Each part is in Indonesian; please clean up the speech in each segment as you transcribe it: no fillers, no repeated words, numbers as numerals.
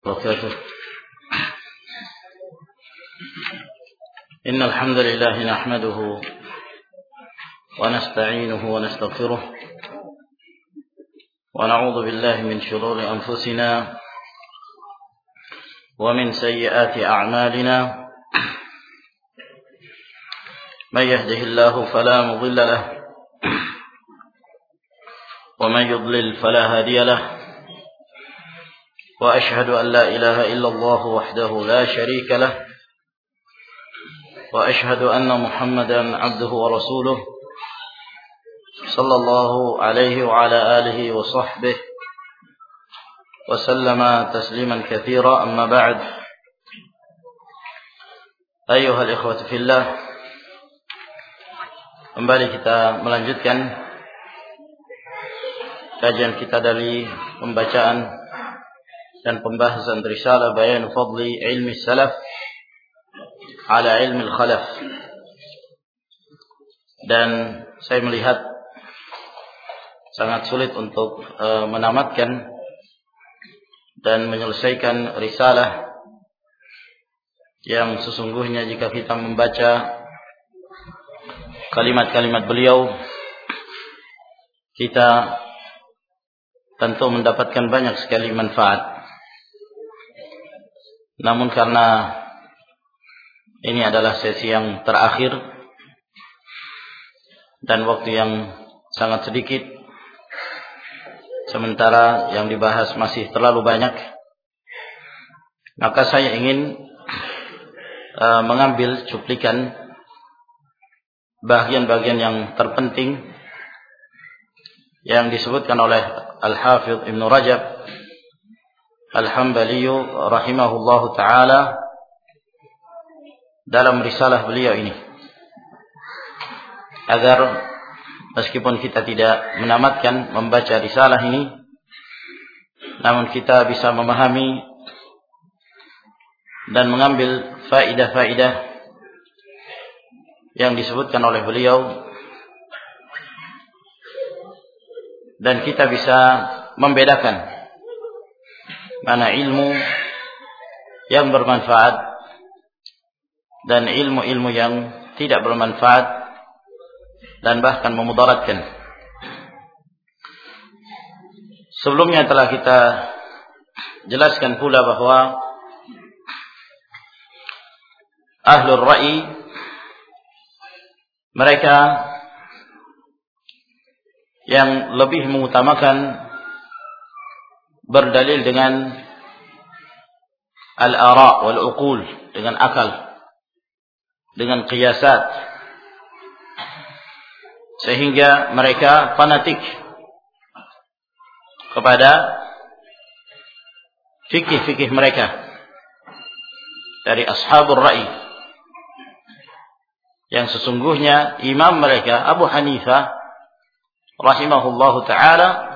وبركاته. إن الحمد لله نحمده ونستعينه ونستغفره ونعوذ بالله من شرور أنفسنا ومن سيئات أعمالنا من يهده الله فلا مضل له ومن يضلل فلا هادي له وأشهد أن لا إله إلا الله وحده لا شريك له وأشهد أن محمدا عبده ورسوله صلى الله عليه وعلى آله وصحبه وسلم تسليما كثيرا. أما بعد، أيها الإخوة في الله, kembali kita melanjutkan kajian kita dari pembacaan dan pembahasan risalah Bayan Fadli Ilmi Salaf ala Ilmi Khalaf. Dan saya melihat sangat sulit untuk menamatkan dan menyelesaikan risalah yang sesungguhnya jika kita membaca kalimat-kalimat beliau, kita tentu mendapatkan banyak sekali manfaat. Namun karena ini adalah sesi yang terakhir dan waktu yang sangat sedikit, sementara yang dibahas masih terlalu banyak, maka saya ingin mengambil cuplikan bagian-bagian yang terpenting yang disebutkan oleh Al-Hafidh Ibn Rajab Al-Hambali rahimahullahu ta'ala dalam risalah beliau ini, agar meskipun kita tidak menamatkan membaca risalah ini, namun kita bisa memahami dan mengambil faidah-faidah yang disebutkan oleh beliau, dan kita bisa membedakan mana ilmu yang bermanfaat dan ilmu-ilmu yang tidak bermanfaat dan bahkan memudaratkan. Sebelumnya telah kita jelaskan pula bahwa Ahlul Ra'i, mereka yang lebih mengutamakan berdalil dengan al-ara' wal-uqul, dengan akal, dengan qiyasat, sehingga mereka fanatik kepada fikih-fikih mereka dari ashabul ra'i, yang sesungguhnya imam mereka Abu Hanifah rahimahullahu ta'ala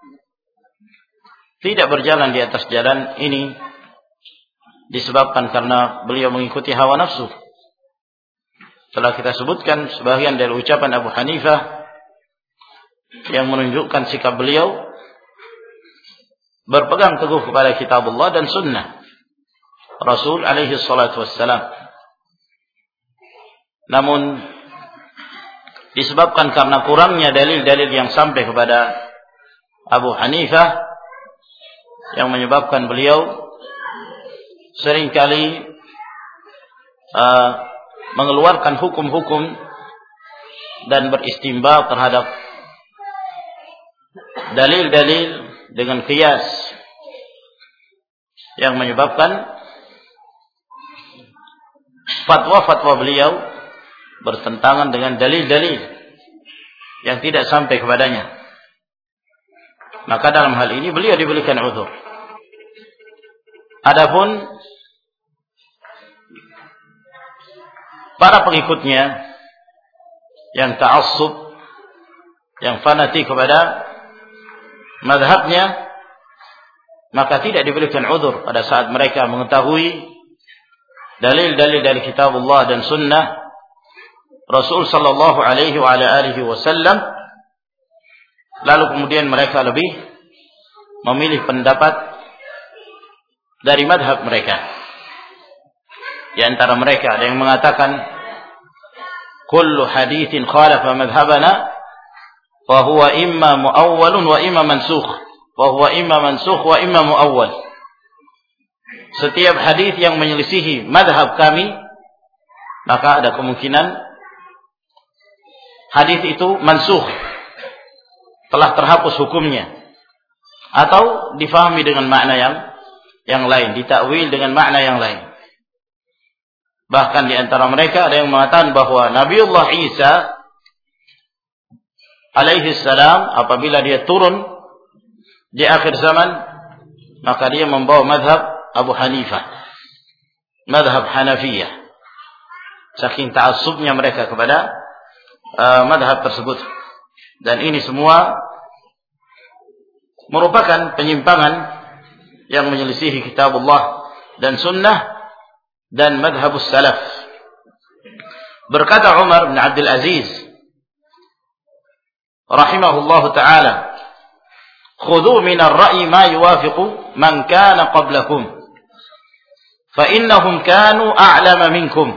tidak berjalan di atas jalan ini disebabkan karena beliau mengikuti hawa nafsu. Telah kita sebutkan sebagian dari ucapan Abu Hanifah yang menunjukkan sikap beliau berpegang teguh kepada kitabullah dan sunnah Rasul alaihi salatu wassalam. Namun disebabkan karena kurangnya dalil-dalil yang sampai kepada Abu Hanifah, yang menyebabkan beliau seringkali mengeluarkan hukum-hukum dan beristimbat terhadap dalil-dalil dengan qiyas, yang menyebabkan fatwa-fatwa beliau bertentangan dengan dalil-dalil yang tidak sampai kepadanya. Maka dalam hal ini beliau diberikan uzur. Adapun para pengikutnya yang ta'assub, yang fanatik kepada mazhabnya, maka tidak diberikan uzur pada saat mereka mengetahui dalil-dalil dari kitabullah dan sunnah Rasul sallallahu alaihi wa ala alihi wasallam, lalu kemudian mereka lebih memilih pendapat dari madhab mereka. Di antara mereka ada yang mengatakan kullu haditsin khalafa madhhabana fa huwa imma muawwalun wa imma mansukh. Fa huwa imma mansukh wa imma muawwal. Setiap hadis yang menyelisihi madhab kami, maka ada kemungkinan hadis itu mansukh, telah terhapus hukumnya, atau difahami dengan makna yang lain, ditakwil dengan makna yang lain. Bahkan di antara mereka ada yang mengatakan bahwa Nabiullah Isa alaihi salam apabila dia turun di akhir zaman, maka dia membawa madhab Abu Hanifah, madhab Hanafiyah, saking ta'assubnya mereka kepada madhab tersebut. Dan ini semua merupakan penyimpangan yang menyelisihi kitabullah dan sunnah dan madhabus salaf. Berkata Umar bin Abdul Aziz rahimahullahu ta'ala, khudhu min ar-ra'yi ma yuwafiqu man kana qablakum fa innahum kanu a'lama minkum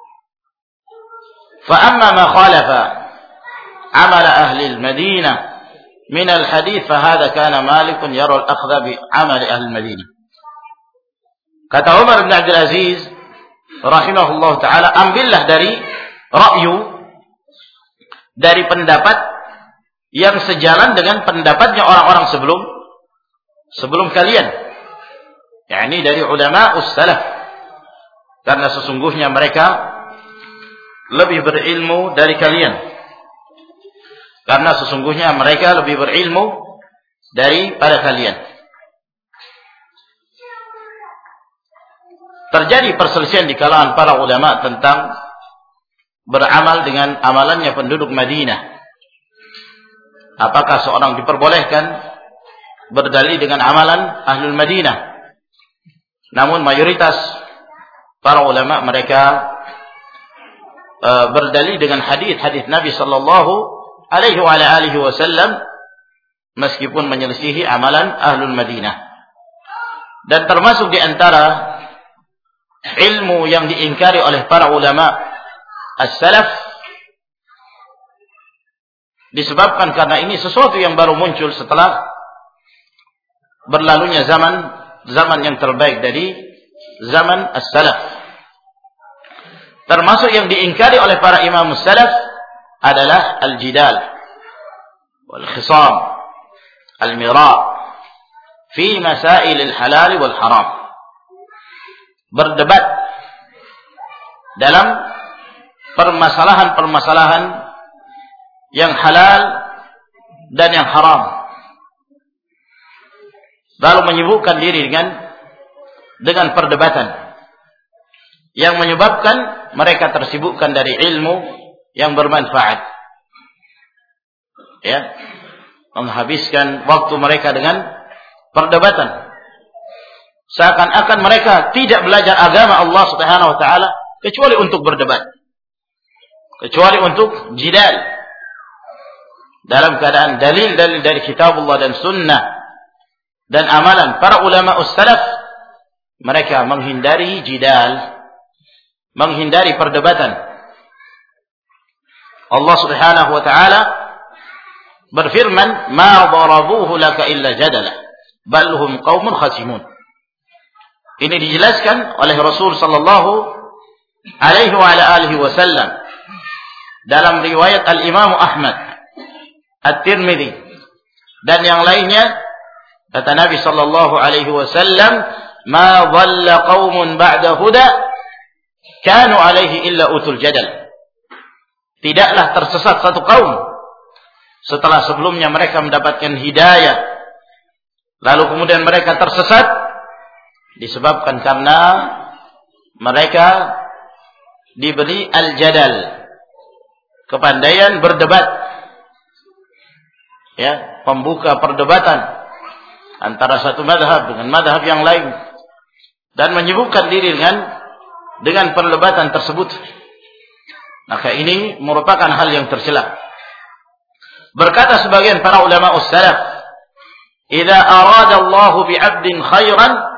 fa amma ma khalafa amal ahli al-Madinah min al-hadith fa hadha kana Malik yara al-akhdha bi amal ahli al-Madinah. Kata Umar bin Abdul Aziz rahimahullah ta'ala, ambillah dari ra'yu, dari pendapat yang sejalan dengan pendapatnya orang-orang sebelum kalian, yakni dari ulama us-salaf, karena sesungguhnya mereka lebih berilmu dari kalian, karena sesungguhnya mereka lebih berilmu daripada kalian. Terjadi perselisihan di kalangan para ulama tentang beramal dengan amalannya penduduk Madinah. Apakah seorang diperbolehkan berdalil dengan amalan Ahlul Madinah? Namun mayoritas para ulama mereka berdalil dengan hadis-hadis Nabi sallallahu alaihi wasallam, meskipun menyelisihi amalan Ahlul Madinah. Dan termasuk di antara ilmu yang diingkari oleh para ulama as-salaf, disebabkan karena ini sesuatu yang baru muncul setelah berlalunya zaman yang terbaik dari zaman as-salaf. Termasuk yang diingkari oleh para imam as-salaf adalah al-jidal wal khisam al-mira fi masail al-halal wal haram. Berdebat dalam permasalahan-permasalahan yang halal dan yang haram, lalu menyibukkan diri dengan perdebatan yang menyebabkan mereka tersibukkan dari ilmu yang bermanfaat, ya, menghabiskan waktu mereka dengan perdebatan, seakan-akan mereka tidak belajar agama Allah Subhanahu wa taala kecuali untuk berdebat, kecuali untuk jidal dalam keadaan dalil-dalil dari kitabullah dan sunnah dan amalan para ulama us-salaf. Mereka menghindari jidal, menghindari perdebatan. Allah Subhanahu wa taala berfirman, "Ma darabuhu laka illa jadala, bal hum qaumun khasimun." Ini dijelaskan oleh Rasul sallallahu alaihi wasallam dalam riwayat Al-Imam Ahmad, At-Tirmidzi dan yang lainnya. Kata Nabi sallallahu alaihi wasallam, "Ma dhalla qaumun ba'da huda kanu alaihi illa utul jadal." Tidaklah tersesat satu kaum setelah sebelumnya mereka mendapatkan hidayah, lalu kemudian mereka tersesat disebabkan karena mereka diberi al-jadal, kepandaian berdebat, ya, pembuka perdebatan antara satu madhab dengan madhab yang lain, dan menyibukkan diri dengan perdebatan tersebut. Maka ini merupakan hal yang tercela. Berkata sebagian para ulama us-salaf, "Idza arada Allah bi 'abdin khairan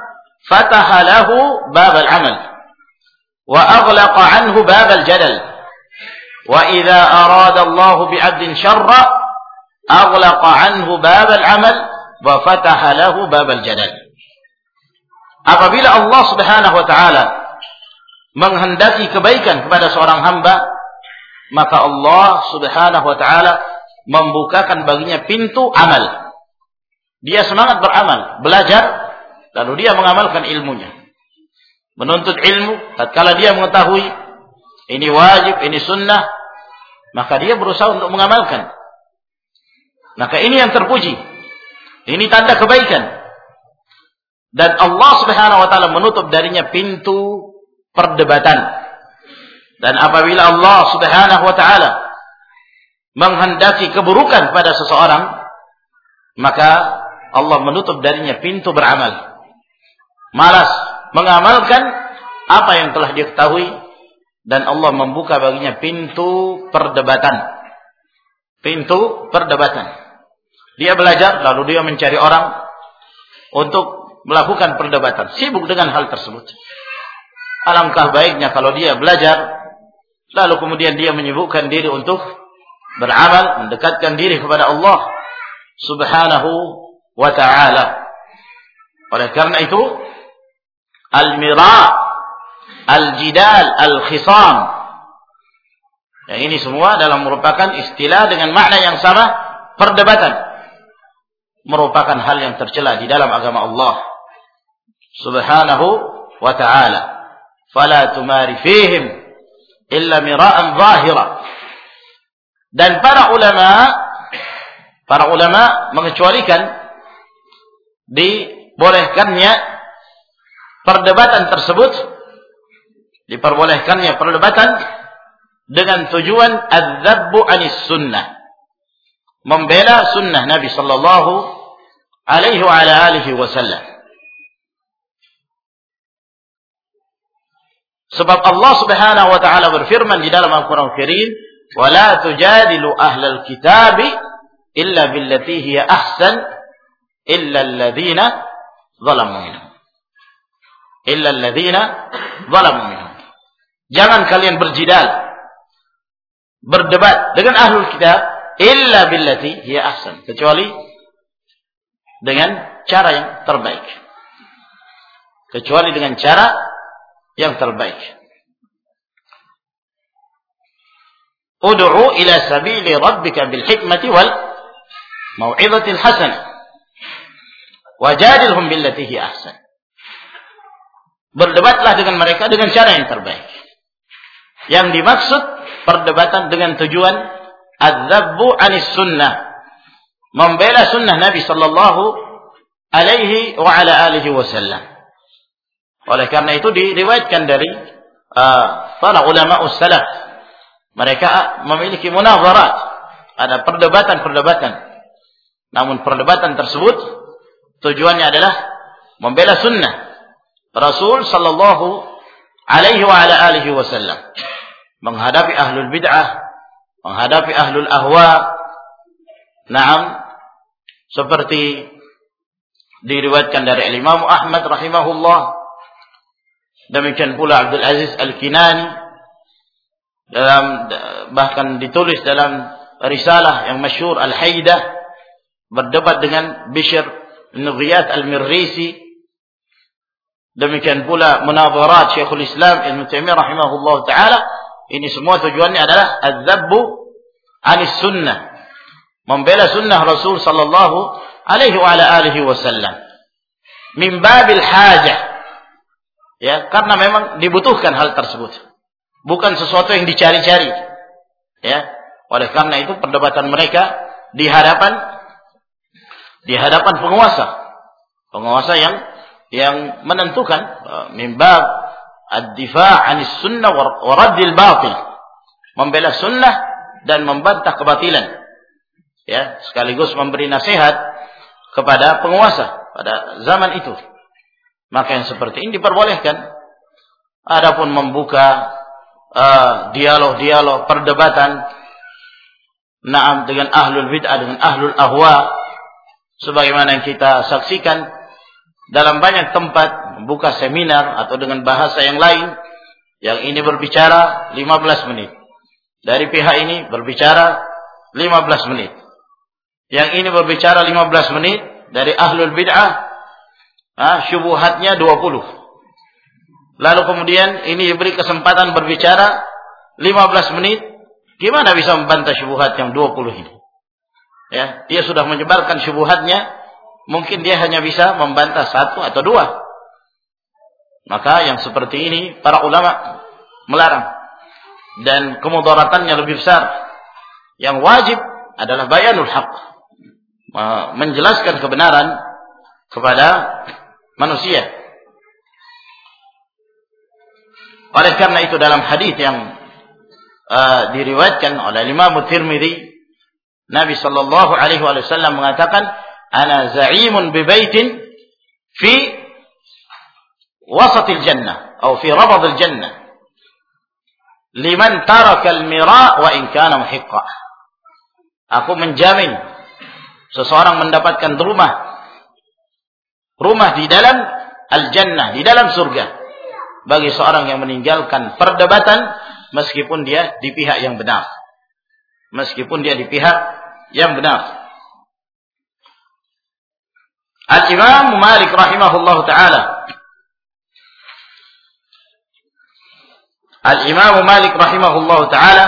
fataha lahu bab al-amal wa aghlaqa anhu bab al-jadal. Wa idza arada Allah bi'abdin syarra aghlaqa anhu bab al-amal wa fataha lahu bab al-jadal. Apabila Allah Subhanahu wa taala menghendaki kebaikan kepada seorang hamba, maka Allah Subhanahu wa taala membukakan baginya pintu amal. Dia semangat beramal, belajar, lalu dia mengamalkan ilmunya. Menuntut ilmu, tatkala dia mengetahui ini wajib, ini sunnah, maka dia berusaha untuk mengamalkan. Maka ini yang terpuji. Ini tanda kebaikan. Dan Allah Subhanahu wa taala menutup darinya pintu perdebatan. Dan apabila Allah Subhanahu wa taala menghendaki keburukan pada seseorang, maka Allah menutup darinya pintu beramal. Malas mengamalkan apa yang telah diketahui, dan Allah membuka baginya pintu perdebatan. Pintu perdebatan. Dia belajar, lalu dia mencari orang untuk melakukan perdebatan, sibuk dengan hal tersebut. Alangkah baiknya kalau dia belajar, lalu kemudian dia menyibukkan diri untuk beramal, mendekatkan diri kepada Allah Subhanahu wa ta'ala. Oleh karena itu, al-mira', al-jidal, al-khisam, yang ini semua dalam merupakan istilah dengan makna yang sama, perdebatan, merupakan hal yang tercela di dalam agama Allah Subhanahu wa ta'ala. Fala tumari fihim illa mira'an zahira. Dan para ulama mengecualikan dibolehkannya perdebatan tersebut, diperbolehkannya perdebatan dengan tujuan adzabbu anis sunnah, membela sunnah Nabi sallallahu alaihi wa ala alihi wasallam. Sebab Allah Subhanahu wa taala berfirman di dalam Al-Qur'an Al-Karim, "Wa la tujadilu ahlal kitabi illa billati hiya ahsan illa alladziina zalamu minhum." Illa alladziina zalamu minhum. Jangan kalian berjidal, berdebat dengan ahlul kitab illa billati hiya ahsan, kecuali dengan cara yang terbaik. Kecuali dengan cara yang terbaik. Ud'u ila sabili rabbika bil hikmati wal mau'izatil hasanah wajadilhum billati hi ahsan. Berdebatlah dengan mereka dengan cara yang terbaik. Yang dimaksud perdebatan dengan tujuan adzabbu anis sunnah, membela sunnah Nabi sallallahu alaihi wa ala alihi wasallam. Oleh karena itu diriwayatkan dari para ulama salaf, mereka memiliki munazarat, ada perdebatan-perdebatan. Namun perdebatan tersebut tujuannya adalah membela sunnah Rasul sallallahu alaihi wa ala alihi wasallam, menghadapi ahlul bid'ah, menghadapi ahlul ahwa. Naam, seperti diriwayatkan dari Imam Ahmad rahimahullah, demikian pula Abdul Aziz Al-Kinani, bahkan ditulis dalam risalah yang masyhur Al-Haidah, berdebat dengan Bishr bin Ghiyath Al-Mirrisi. Demikian pula munadharat Syekhul Islam Ibnu Taimiyah rahimahullah taala. Ini semua tujuannya adalah adzabbu anis sunnah, membela sunnah Rasul sallallahu alaihi wa ala alihi wasallam, min babil hajah. Ya, karena memang dibutuhkan hal tersebut. Bukan sesuatu yang dicari-cari. Ya, oleh karena itu perdebatan mereka di hadapan penguasa yang menentukan min bab ad-difa' 'anis sunnah wa raddil batil, membela sunnah dan membantah kebatilan. Ya, sekaligus memberi nasihat kepada penguasa pada zaman itu. Maka yang seperti ini diperbolehkan. Adapun membuka dialog-dialog, perdebatan dengan ahlul bid'ah, dengan ahlul ahwa, sebagaimana yang kita saksikan dalam banyak tempat membuka seminar atau dengan bahasa yang lain, yang ini berbicara 15 menit. Dari pihak ini berbicara 15 menit. Yang ini berbicara 15 menit dari ahlul bid'ah, syubhatnya 20. Lalu kemudian ini diberi kesempatan berbicara 15 menit, gimana bisa membantah syubhat yang 20 ini? Ya, dia sudah menyebarkan syubhatnya, mungkin dia hanya bisa membantah 1 atau 2. Maka yang seperti ini para ulama melarang, dan kemudaratannya lebih besar. Yang wajib adalah bayanul haq, menjelaskan kebenaran kepada manusia. Oleh karena itu dalam hadis yang diriwayatkan oleh Imam Tirmidzi, Nabi sallallahu alaihi wasallam mengatakan, "Ana za'imun bi baitin fi wasatil jannah atau fi rabadil jannah liman taraka al-mira' wa in kana muhiqqa." Aku menjamin seseorang mendapatkan rumah di dalam al-jannah, di dalam surga, bagi seorang yang meninggalkan perdebatan meskipun dia di pihak yang benar. Meskipun dia di pihak yang benar. Al-Imam Malik rahimahullah ta'ala, Al-Imam Malik rahimahullah ta'ala,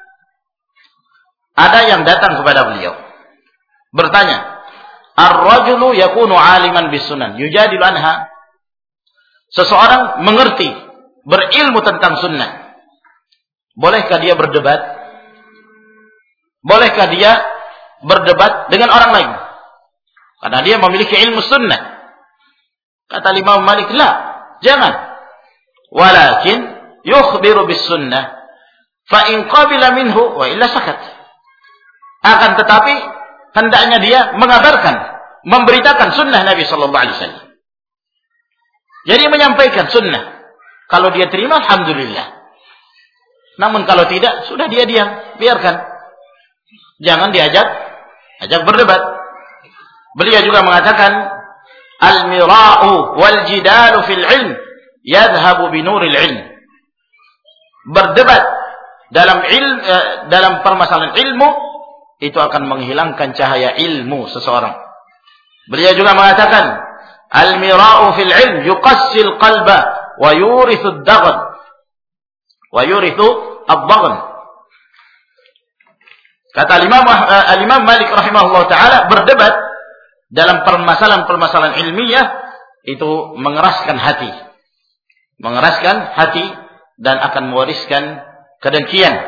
ada yang datang kepada beliau bertanya, "Ar-rajulu yakunu 'aliman bis-sunan yujadilu anha." Seseorang mengerti, berilmu tentang sunnah, bolehkah dia berdebat? Bolehkah dia berdebat dengan orang lain? Karena dia memiliki ilmu sunnah. Kata Imam Malik, "La, jangan. Walakin yukhbiru bis-sunnah, fa in qabila minhu wa illa sakat." Akan tetapi hendaknya dia mengabarkan, memberitakan sunnah Nabi sallallahu alaihi wasallam. Jadi menyampaikan sunnah. Kalau dia terima, alhamdulillah. Namun kalau tidak, sudah dia diam, biarkan. Jangan ajak berdebat. Beliau juga mengatakan, "Al-mira'u wal jidalu fil ilm yadhhabu bi nuril ilm." Berdebat dalam permasalahan ilmu itu akan menghilangkan cahaya ilmu seseorang. Beliau juga mengatakan, "Al-mira'u fil ilm yuqassil qalba wa yurithu ad-daghn wa yurithu ad-daghn." Kata Imam Malik rahimahullah ta'ala, berdebat dalam permasalahan-permasalahan ilmiah itu mengeraskan hati. Mengeraskan hati dan akan mewariskan kedengkian.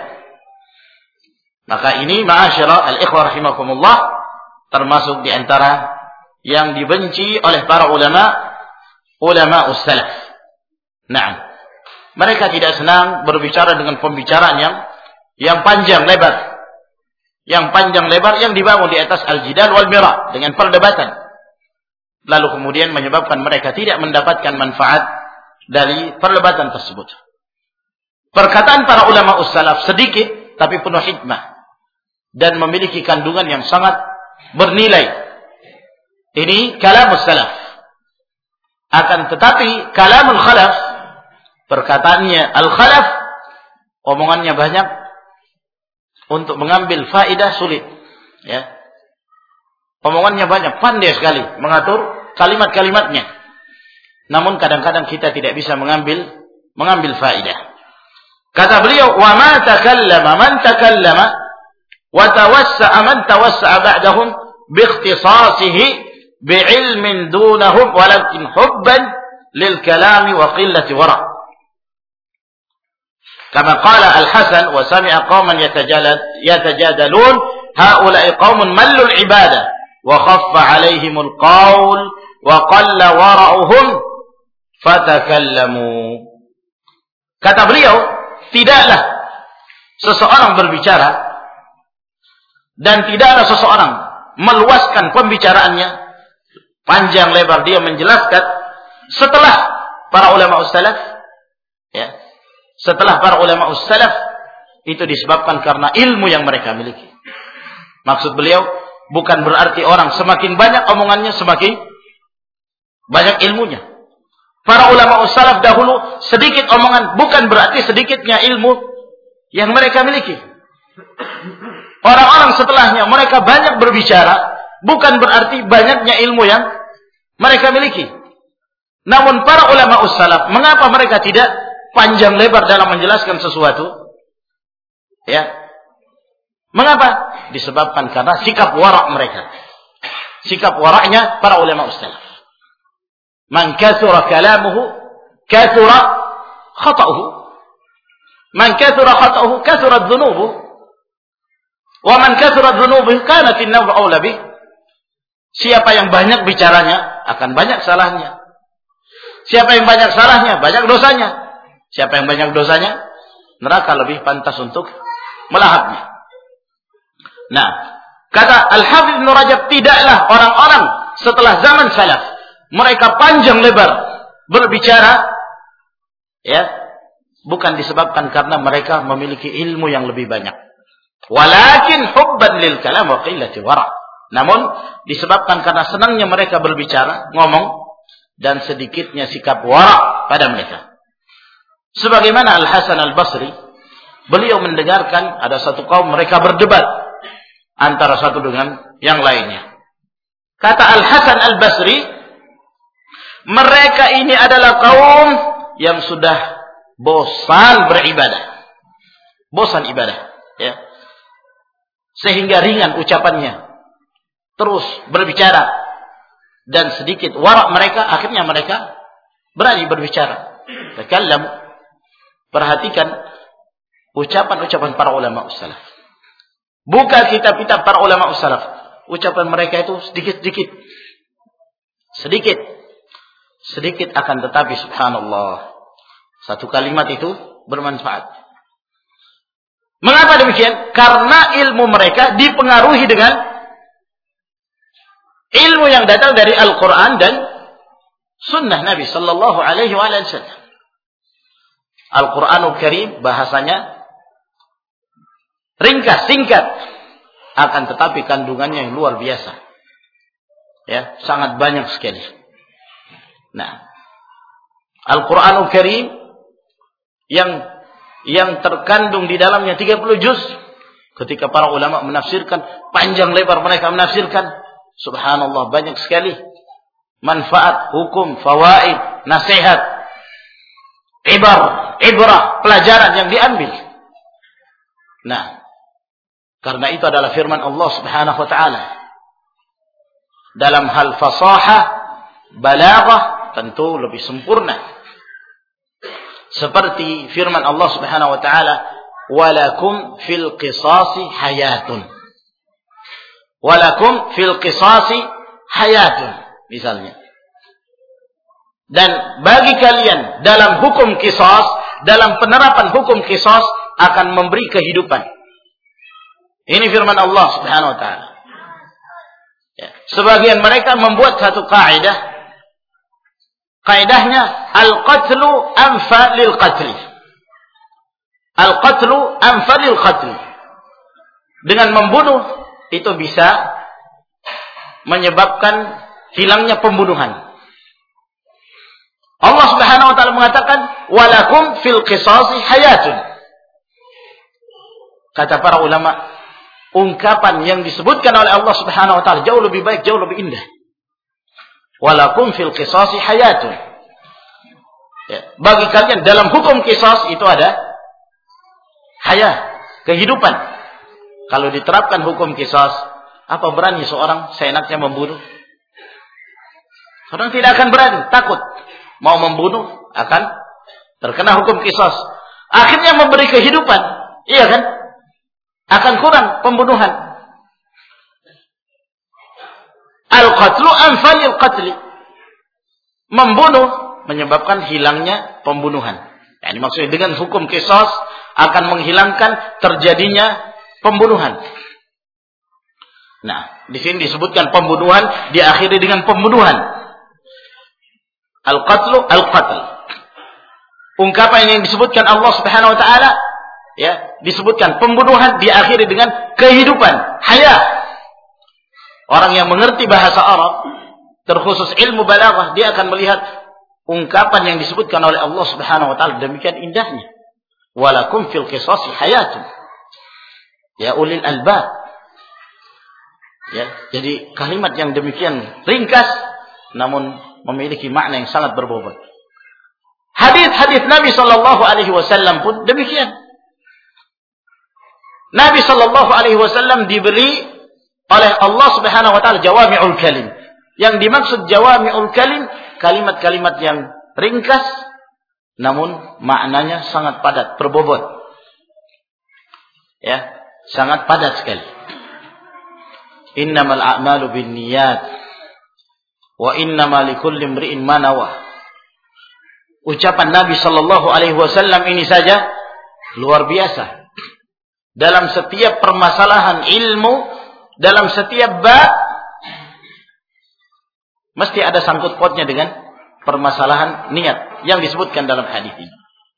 Maka ini ma'asyara al-ikhwah rahimakumullah termasuk di antara yang dibenci oleh para ulama ussalaf. Nah, mereka tidak senang berbicara dengan pembicaraan yang panjang lebar. Yang panjang lebar yang dibangun di atas al-jidal wal mira, dengan perdebatan. Lalu kemudian menyebabkan mereka tidak mendapatkan manfaat dari perdebatan tersebut. Perkataan para ulama ussalaf sedikit tapi penuh hikmah dan memiliki kandungan yang sangat bernilai. Ini kalamus salaf. Akan tetapi kalamul khalaf, perkataannya al-khalaf, omongannya banyak, untuk mengambil faedah sulit. Ya. Omongannya banyak, pandai sekali mengatur kalimat-kalimatnya. Namun kadang-kadang kita tidak bisa mengambil faedah. Kata beliau, "Wa ma takallama man takallama wa tawassa'a man tawassa'a ba'dahum bi ikhtisasihi bi 'ilmin dunahum walakin hubban lil kalami wa qillati wara'." Kama qala Al-Hasan, "Wa sami'a qauman yatajadalun haula'i qaumun mallu al-ibadah wa khaffa 'alaihimul qaul wa qalla wara'uhum fatakallamu." Kata beliau, tidaklah seseorang berbicara dan tidaklah seseorang meluaskan pembicaraannya panjang lebar, dia menjelaskan setelah para ulama ussalaf, ya. Setelah para ulama ussalaf itu disebabkan karena ilmu yang mereka miliki. Maksud beliau bukan berarti orang semakin banyak omongannya semakin banyak ilmunya. Para ulama salaf dahulu sedikit omongan bukan berarti sedikitnya ilmu yang mereka miliki. Orang-orang setelahnya mereka banyak berbicara bukan berarti banyaknya ilmu yang mereka miliki. Namun para ulama salaf, mengapa mereka tidak panjang lebar dalam menjelaskan sesuatu? Ya. Mengapa? Disebabkan karena sikap wara' mereka. Sikap wara'nya para ulama salaf. Man kathura kalamuhu kathura khata'uhu. Man kathura khata'uhu kathura dhunubuhu. Wa man kathura dhunubuhu kanat an-nar aula bih. Siapa yang banyak bicaranya akan banyak salahnya. Siapa yang banyak salahnya, banyak dosanya. Siapa yang banyak dosanya, neraka lebih pantas untuk melahapnya. Nah, kata Al-Hafidz Ibnu Rajab, tidaklah orang-orang setelah zaman salaf mereka panjang lebar berbicara, ya, bukan disebabkan karena mereka memiliki ilmu yang lebih banyak. Walakin hubban lil kalam wa qillati wara'. Namun disebabkan karena senangnya mereka berbicara, ngomong, dan sedikitnya sikap wara' pada mereka. Sebagaimana Al-Hasan Al-Basri, beliau mendengarkan ada satu kaum mereka berdebat antara satu dengan yang lainnya. Kata Al-Hasan Al-Basri, mereka ini adalah kaum yang sudah bosan beribadah. Bosan ibadah, ya. Sehingga ringan ucapannya. Terus berbicara dan sedikit wara' mereka, akhirnya mereka berani berbicara. Takallam. Perhatikan ucapan-ucapan para ulama salaf. Buka kitab-kitab para ulama salaf. Ucapan mereka itu sedikit-sedikit. Sedikit akan tetapi subhanallah. Satu kalimat itu bermanfaat. Mengapa demikian? Karena ilmu mereka dipengaruhi dengan ilmu yang datang dari Al-Quran dan Sunnah Nabi Sallallahu Alaihi Wasallam. Al-Quranul Karim bahasanya ringkas, singkat, akan tetapi kandungannya yang luar biasa. Ya, sangat banyak sekali. Nah, Al-Quranul Karim yang terkandung di dalamnya 30 juz, ketika para ulama menafsirkan, panjang lebar mereka menafsirkan, subhanallah banyak sekali manfaat, hukum, fawaid, nasihat, ibrah, pelajaran yang diambil. Nah, karena itu adalah firman Allah Subhanahu wa taala. Dalam hal fasahah, balaghah tentu lebih sempurna. Seperti firman Allah Subhanahu wa taala, "Walakum fil qisasi hayatun." Walakum fil qisasi hayatun, misalnya. Dan bagi kalian dalam hukum qisas, dalam penerapan hukum qisas akan memberi kehidupan. Ini firman Allah Subhanahu wa taala. Ya. Sebagian mereka membuat satu kaidah. Kaidahnya al-qatlu anfa lil qatli. Al-qatlu anfa lil qatli. Dengan membunuh itu bisa menyebabkan hilangnya pembunuhan. Allah Subhanahu wa taala mengatakan, "Walakum fil qisasi hayatun." Kata para ulama, ungkapan yang disebutkan oleh Allah Subhanahu wa taala jauh lebih baik, jauh lebih indah. Walakum fil qisasi hayatun. Ya, bagi kalian dalam hukum qisas itu ada hayat, kehidupan. Kalau diterapkan hukum qisas, apa berani seorang seenaknya membunuh? Orang tidak akan berani, takut. Mau membunuh akan terkena hukum qisas. Akhirnya memberi kehidupan, iya kan? Akan kurang pembunuhan. Al-qatlu anfalil qatli. Membunuh menyebabkan hilangnya pembunuhan. Yani maksudnya dengan hukum qisas akan menghilangkan terjadinya pembunuhan. Nah, di sini disebutkan pembunuhan diakhiri dengan pembunuhan. Al-qatlu al-qatl. Ungkapan yang disebutkan Allah Subhanahu wa taala, ya, disebutkan pembunuhan diakhiri dengan kehidupan, hayat. Orang yang mengerti bahasa Arab, terkhusus ilmu balaghah, dia akan melihat ungkapan yang disebutkan oleh Allah Subhanahu wa taala demikian indahnya. Walakum fil qisasi hayatun. Ya ulil albab. Ya, jadi kalimat yang demikian ringkas namun memiliki makna yang sangat berbobot. Hadis-hadis Nabi sallallahu alaihi wasallam pun demikian. Nabi sallallahu alaihi wasallam diberi oleh Allah Subhanahu wa taala jawami'ul kalim. Yang dimaksud jawami'ul kalim, kalimat-kalimat yang ringkas namun maknanya sangat padat, berbobot. Ya, sangat padat sekali. Innamal a'malu binniyat wa innamal likulli imri'in ma nawa. Ucapan Nabi sallallahu alaihi wasallam ini saja luar biasa. Dalam setiap permasalahan ilmu, dalam setiap bab mesti ada sangkut pautnya dengan permasalahan niat yang disebutkan dalam hadis ini.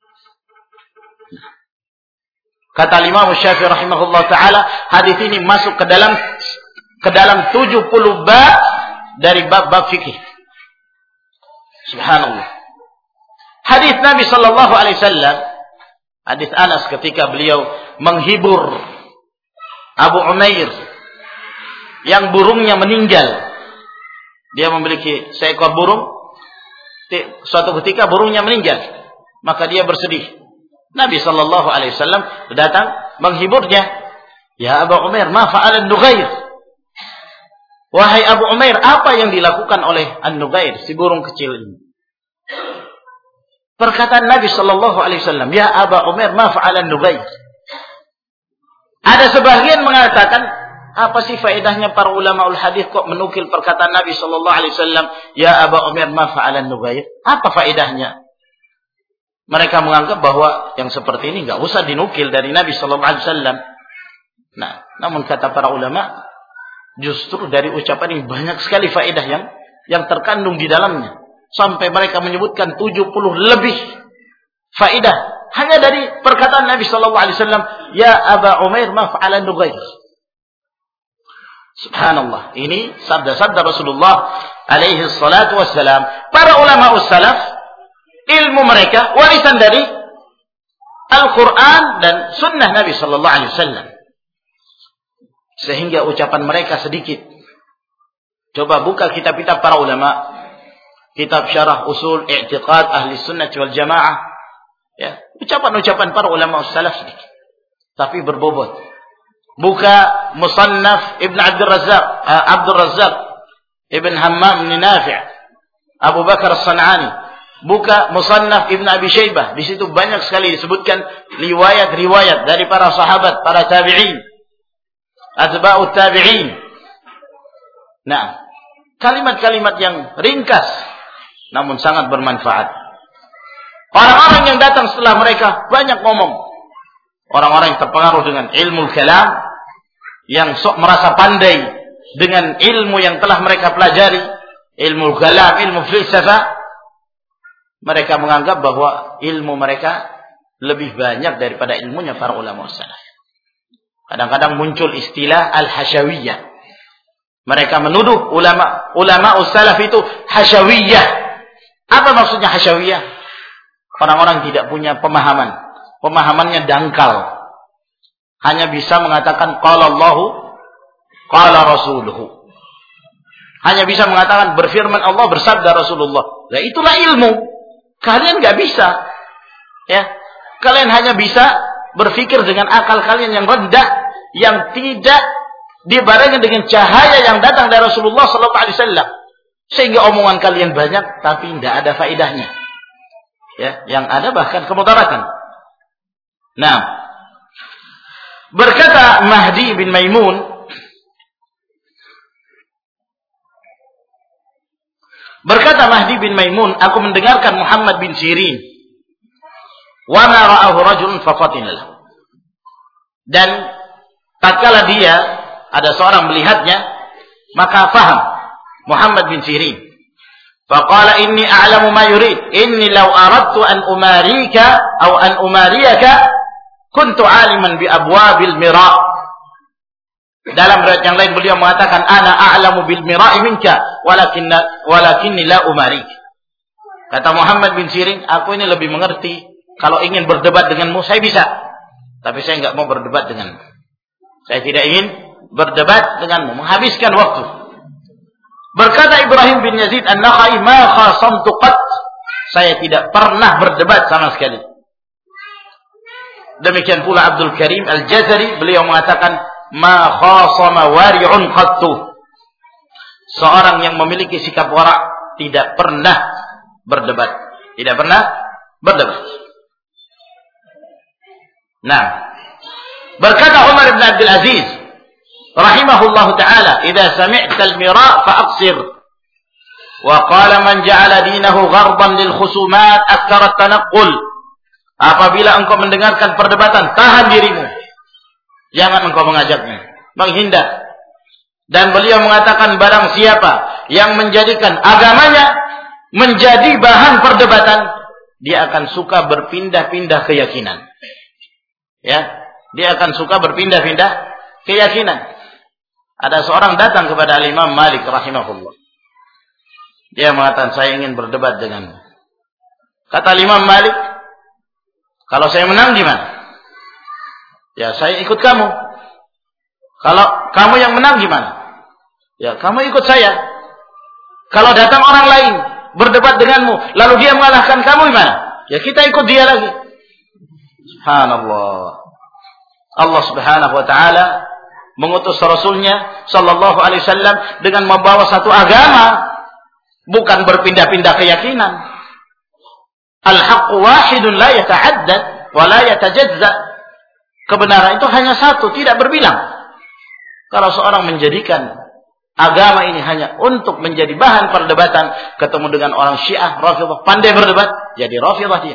Kata Imam Syafi'i rahimahullah taala, hadis ini masuk ke dalam 70 bab dari bab-bab fikih. Subhanallah. Hadis Nabi sallallahu alaihi wasallam, hadis Anas ketika beliau menghibur Abu Umair yang burungnya meninggal. Dia memiliki seekor burung. Suatu ketika burungnya meninggal, maka dia bersedih. Nabi sallallahu alaihi wasallam datang menghiburnya. Ya Abu Umair, ma fa'ala an-nughair? Wahai Abu Umair, apa yang dilakukan oleh an-nughair, si burung kecil ini? Perkataan Nabi sallallahu alaihi wasallam, ya Abu Umair, ma fa'ala an-nughair? Ada sebagian mengatakan, apa sih faedahnya para ulama hadis kok menukil perkataan Nabi sallallahu alaihi wasallam, ya Abu Umair, ma fa'ala an-nughair? Apa faedahnya? Mereka menganggap bahwa yang seperti ini enggak usah dinukil dari Nabi sallallahu alaihi wasallam. Nah, namun kata para ulama, justru dari ucapan ini banyak sekali faedah yang terkandung di dalamnya. Sampai mereka menyebutkan 70 lebih faedah hanya dari perkataan Nabi sallallahu alaihi wasallam, ya Abu Umair, ma fa'ala an-nughair? Subhanallah, ini sabda-sabda Rasulullah alaihi salatu wassalam. Para ulama salaf, ilmu mereka warisan dari Al-Quran dan Sunnah Nabi sallallahu alaihi wasallam. Sehingga ucapan mereka sedikit. Coba buka kitab-kitab para ulama, kitab syarah usul i'tiqad ahli sunnah wal jamaah. Ya, ucapan-ucapan para ulama salaf sedikit, tapi berbobot. Buka Musannaf Ibn Abdul Razzaq Ibn Hammam bin Nafi', Abu Bakar As-San'ani. Buka Musannaf Ibn Abi Syaibah, di situ banyak sekali disebutkan riwayat-riwayat dari para sahabat, para tabi'in, atba'ut tabi'in. Nah, kalimat-kalimat yang ringkas namun sangat bermanfaat. Orang-orang yang datang setelah mereka banyak ngomong. Orang-orang yang terpengaruh dengan ilmu kalam, yang sok merasa pandai dengan ilmu yang telah mereka pelajari, ilmu kalam, ilmu filsafah. Mereka menganggap bahwa ilmu mereka lebih banyak daripada ilmunya para ulama salaf. Kadang-kadang muncul istilah al-hasyawiyah. Mereka menuduh ulama salaf itu hasyawiyah. Apa maksudnya hasyawiyah? Orang-orang tidak punya pemahaman. Pemahamannya dangkal. Hanya bisa mengatakan qala Allahu, qala Rasuluhu. Hanya bisa mengatakan berfirman Allah, bersabda Rasulullah. Nah, itulah ilmu. Kalian nggak bisa, ya. Kalian hanya bisa berpikir dengan akal kalian yang rendah, yang tidak dibarengi dengan cahaya yang datang dari Rasulullah Sallallahu Alaihi Wasallam, sehingga omongan kalian banyak, tapi tidak ada faedahnya. Ya, yang ada bahkan kemudaratan. Nah, berkata Mahdi bin Maimun, aku mendengarkan Muhammad bin Sirin. Wa ma ra'ahu rajulun fafatinah. Dan tatkala dia ada seorang melihatnya, maka faham Muhammad bin Sirin. Faqala inni a'lamu ma yurid. Inni law aradtu an umarika aw an umariyaka kuntu 'aliman bi abwabil mira'. Dalam riwayat yang lain beliau mengatakan ana a'lamu bil mira'i minka walakinni la umarik. Kata Muhammad bin Sirin, aku ini lebih mengerti. Kalau ingin berdebat denganmu, saya bisa. Tapi saya enggak mau berdebat denganmu. Saya tidak ingin berdebat denganmu, menghabiskan waktu. Berkata Ibrahim bin Yazid An-Nakhai, ma khasamtu qat. Saya tidak pernah berdebat sama sekali. Demikian pula Abdul Karim Al-Jazari, beliau mengatakan, ma khasama wari'un qattu. Seorang yang memiliki sikap wara' tidak pernah berdebat. Tidak pernah berdebat. Nah, berkata Umar bin Abdul Aziz rahimahullahu ta'ala, idza sami'ta al-mira' fa'aqsir. Wa qala man ja'ala dinahu gharban lil khusumat akthara at-tanaqqul. Apabila engkau mendengarkan perdebatan, tahan dirimu. Jangan engkau mengajaknya, menghindar. Dan beliau mengatakan, barang siapa yang menjadikan agamanya menjadi bahan perdebatan, dia akan suka berpindah-pindah keyakinan. Ya, dia akan suka berpindah-pindah keyakinan. Ada seorang datang kepada Imam Malik rahimahullah. Dia mengatakan, saya ingin berdebat denganmu. Kata Imam Malik, kalau saya menang gimana? Ya, saya ikut kamu. Kalau kamu yang menang gimana? Ya, kamu ikut saya. Kalau datang orang lain berdebat denganmu, lalu dia mengalahkan kamu gimana? Ya, kita ikut dia lagi. Subhanallah. Allah Subhanahu wa taala mengutus Rasulnya sallallahu alaihi wasallam dengan membawa satu agama, bukan berpindah-pindah keyakinan. Al-haqqu wahidun la yata'addad wa la yatajazza. Kebenaran itu hanya satu, tidak berbilang. Kalau seorang menjadikan agama ini hanya untuk menjadi bahan perdebatan, ketemu dengan orang Syiah, Rafidhah, pandai berdebat, jadi Rafidhah dia.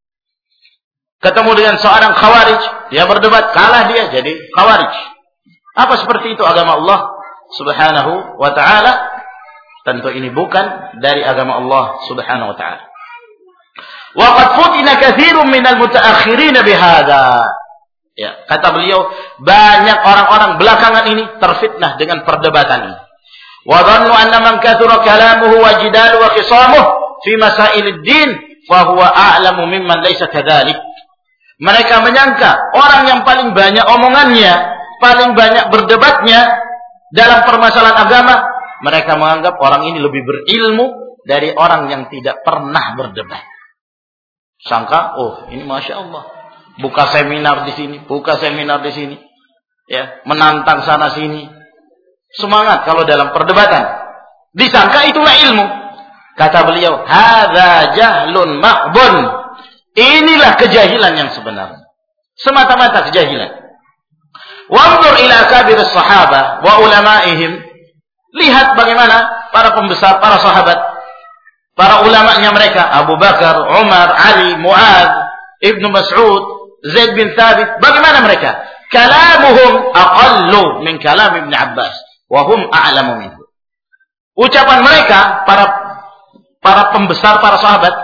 Ketemu dengan seorang Khawarij, dia berdebat, kalah dia, jadi Khawarij. Apa seperti itu agama Allah Subhanahu wa ta'ala? Tentu ini bukan dari agama Allah Subhanahu wa ta'ala. Wa qad futina katsirun minal mutaakhirin bihadza. Ya, kata beliau, banyak orang-orang belakangan ini terfitnah dengan perdebatan ini. Wa dhannu anna man kathura kalamuhu wa jidaluhu wa khisamuhu fi masailid din fa huwa a'lamu mimman laysa kadzalik. Mereka menyangka orang yang paling banyak omongannya, paling banyak berdebatnya dalam permasalahan agama, mereka menganggap orang ini lebih berilmu dari orang yang tidak pernah berdebat. Sangka, oh ini Masya Allah, buka seminar di sini, buka seminar di sini, ya, menantang sana sini, semangat kalau dalam perdebatan. Disangka itulah ilmu. Kata beliau, hadza jahlun mahdun. Inilah kejahilan yang sebenarnya, semata-mata kejahilan. Wanzur ila kabir as-sahabah wa ulamaihim. Lihat bagaimana para pembesar, para sahabat, para ulamanya mereka, Abu Bakar, Umar, Ali, Mu'adz, Ibnu Mas'ud, Zaid bin Thabit. Bagaimana mereka? Kalamuhum aqallu min kalam Ibn Abbas wa hum a'lamu minhu. Ucapan mereka, para pembesar, para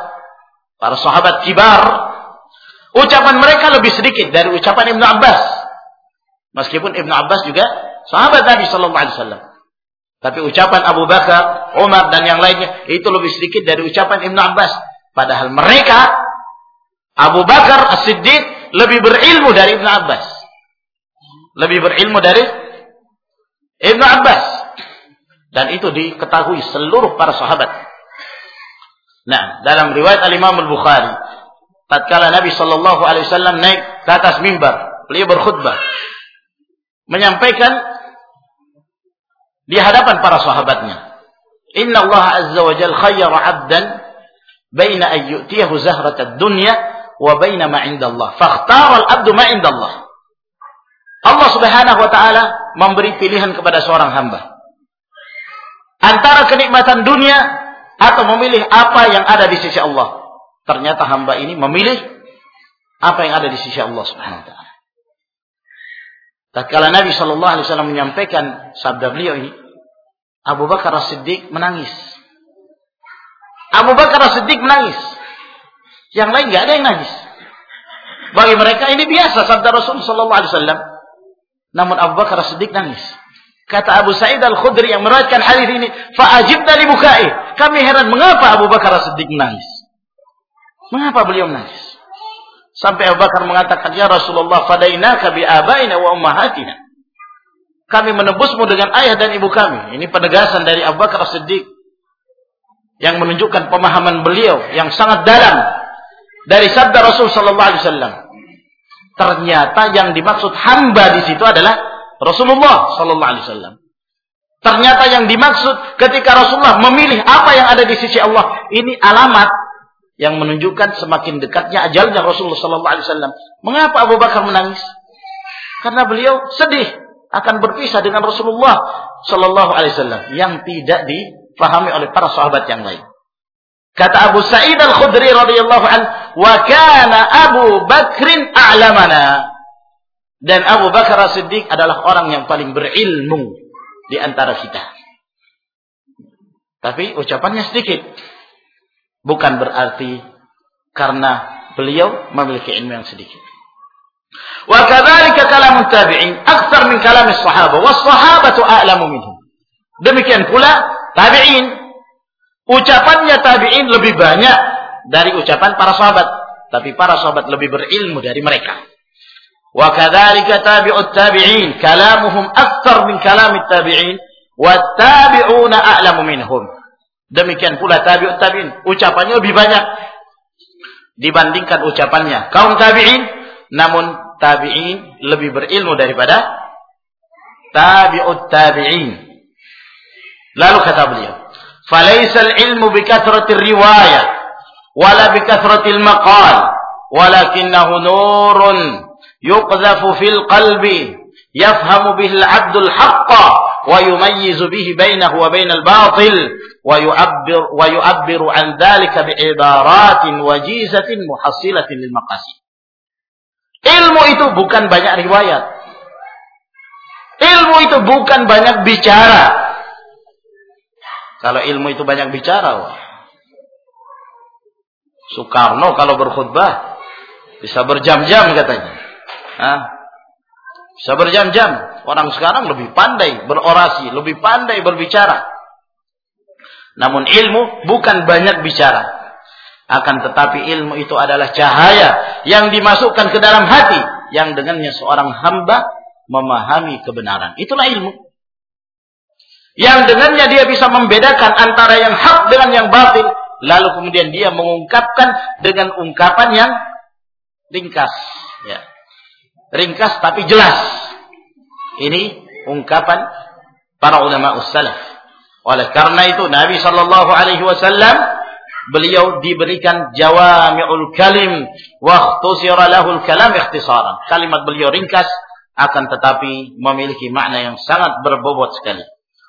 sahabat kibar, ucapan mereka lebih sedikit dari ucapan Ibnu Abbas. Meskipun Ibnu Abbas juga sahabat Nabi sallallahu alaihi wasallam. Tapi ucapan Abu Bakar, Umar dan yang lainnya itu lebih sedikit dari ucapan Ibnu Abbas. Padahal mereka, Abu Bakar As-Siddiq lebih berilmu dari Ibnu Abbas. Lebih berilmu dari Ibnu Abbas. Dan itu diketahui seluruh para sahabat. Nah, dalam riwayat Al-Imam Al-Bukhari, tatkala Nabi sallallahu alaihi wasallam naik ke atas mimbar, beliau berkhutbah, menyampaikan di hadapan para sahabatnya, Inna Allah azza wa jalla khayyara 'abdan baina an yu'tiyahu zahratad dunya wa baina ma 'inda Allah. Fakhtara al-'abdu ma 'inda Allah. Allah Subhanahu wa taala memberi pilihan kepada seorang hamba antara kenikmatan dunia atau memilih apa yang ada di sisi Allah. Ternyata hamba ini memilih apa yang ada di sisi Allah Subhanahu wa taala. Tatkala Nabi sallallahu alaihi wasallam menyampaikan sabda beliau ini, Abu Bakar As-Siddiq menangis. Abu Bakar As-Siddiq menangis. Yang lain enggak ada yang nangis. Bagi mereka ini biasa sabda Rasul sallallahu alaihi wasallam. Namun Abu Bakar As-Siddiq nangis. Kata Abu Sa'id Al-Khudri yang meriwayatkan hadis ini, fa ajibna li bukai. Kami heran mengapa Abu Bakar As-Siddiq menangis. Mengapa beliau menangis? Sampai Abu Bakar mengatakan, "Ya Rasulullah, fadainaka bi abaina wa ummahatina." Kami menebusmu dengan ayah dan ibu kami. Ini penegasan dari Abu Bakar As-Siddiq yang menunjukkan pemahaman beliau yang sangat dalam dari sabda Rasul sallallahu alaihi wasallam. Ternyata yang dimaksud hamba di situ adalah Rasulullah sallallahu alaihi wasallam. Ternyata yang dimaksud ketika Rasulullah memilih apa yang ada di sisi Allah, ini alamat yang menunjukkan semakin dekatnya ajalnya Rasulullah sallallahu alaihi wasallam. Mengapa Abu Bakar menangis? Karena beliau sedih akan berpisah dengan Rasulullah sallallahu alaihi wasallam yang tidak difahami oleh para sahabat yang lain. Kata Abu Sa'id Al-Khudri radhiyallahu anhu, "Wa kana Abu Bakrin a'lamana." Dan Abu Bakar As-Siddiq adalah orang yang paling berilmu di antara kita. Tapi ucapannya sedikit. Bukan berarti karena beliau memiliki ilmu yang sedikit. Wa kadzalika kalam tabi'in aktsar min kalam as-sahabah was sahabatu a'lamu minhum. Demikian pula tabi'in, ucapannya tabi'in lebih banyak dari ucapan para sahabat, tapi para sahabat lebih berilmu dari mereka. Wa kadzalika tabi'ut tabi'in kalamuhum aktsar min kalam at-tabi'in wat tabi'una a'lamu minhum. Demikian pula tabi'ut tabi'in, ucapannya lebih banyak dibandingkan ucapannya kaum tabi'in, namun tabi'in lebih berilmu daripada tabi'ut tabi'in. Lalu kata beliau, "Falaisa al-ilmu bi kathrati riwayah wala bi kathrati al-maqal, walakinnahu nurun yuqdhafu fil qalbi yafhamu bihi al-'abdu al-haqqa wa yumayyizu bihi bainahu wa bainal batil wa yu'abbiru an dhalika bi ibaratin wajizatin muhassilatin lil maqasid." Ilmu itu bukan banyak riwayat. Ilmu itu bukan banyak bicara. Kalau ilmu itu banyak bicara, wah. Soekarno kalau berkhutbah bisa berjam-jam katanya. Bisa berjam-jam. Orang sekarang lebih pandai berorasi, lebih pandai berbicara. Namun ilmu bukan banyak bicara. Akan tetapi ilmu itu adalah cahaya yang dimasukkan ke dalam hati, yang dengannya seorang hamba memahami kebenaran. Itulah ilmu. Yang dengannya dia bisa membedakan antara yang hak dengan yang batil. Lalu kemudian dia mengungkapkan dengan ungkapan yang ringkas. Ya. Ringkas tapi jelas. Ini ungkapan para ulama ussalaf. Oleh karena itu Nabi sallallahu alaihi wasallam beliau diberikan jawami'ul kalim wa ikhtusira lahul kalam ikhtisaran. Kalimat beliau ringkas akan tetapi memiliki makna yang sangat berbobot sekali.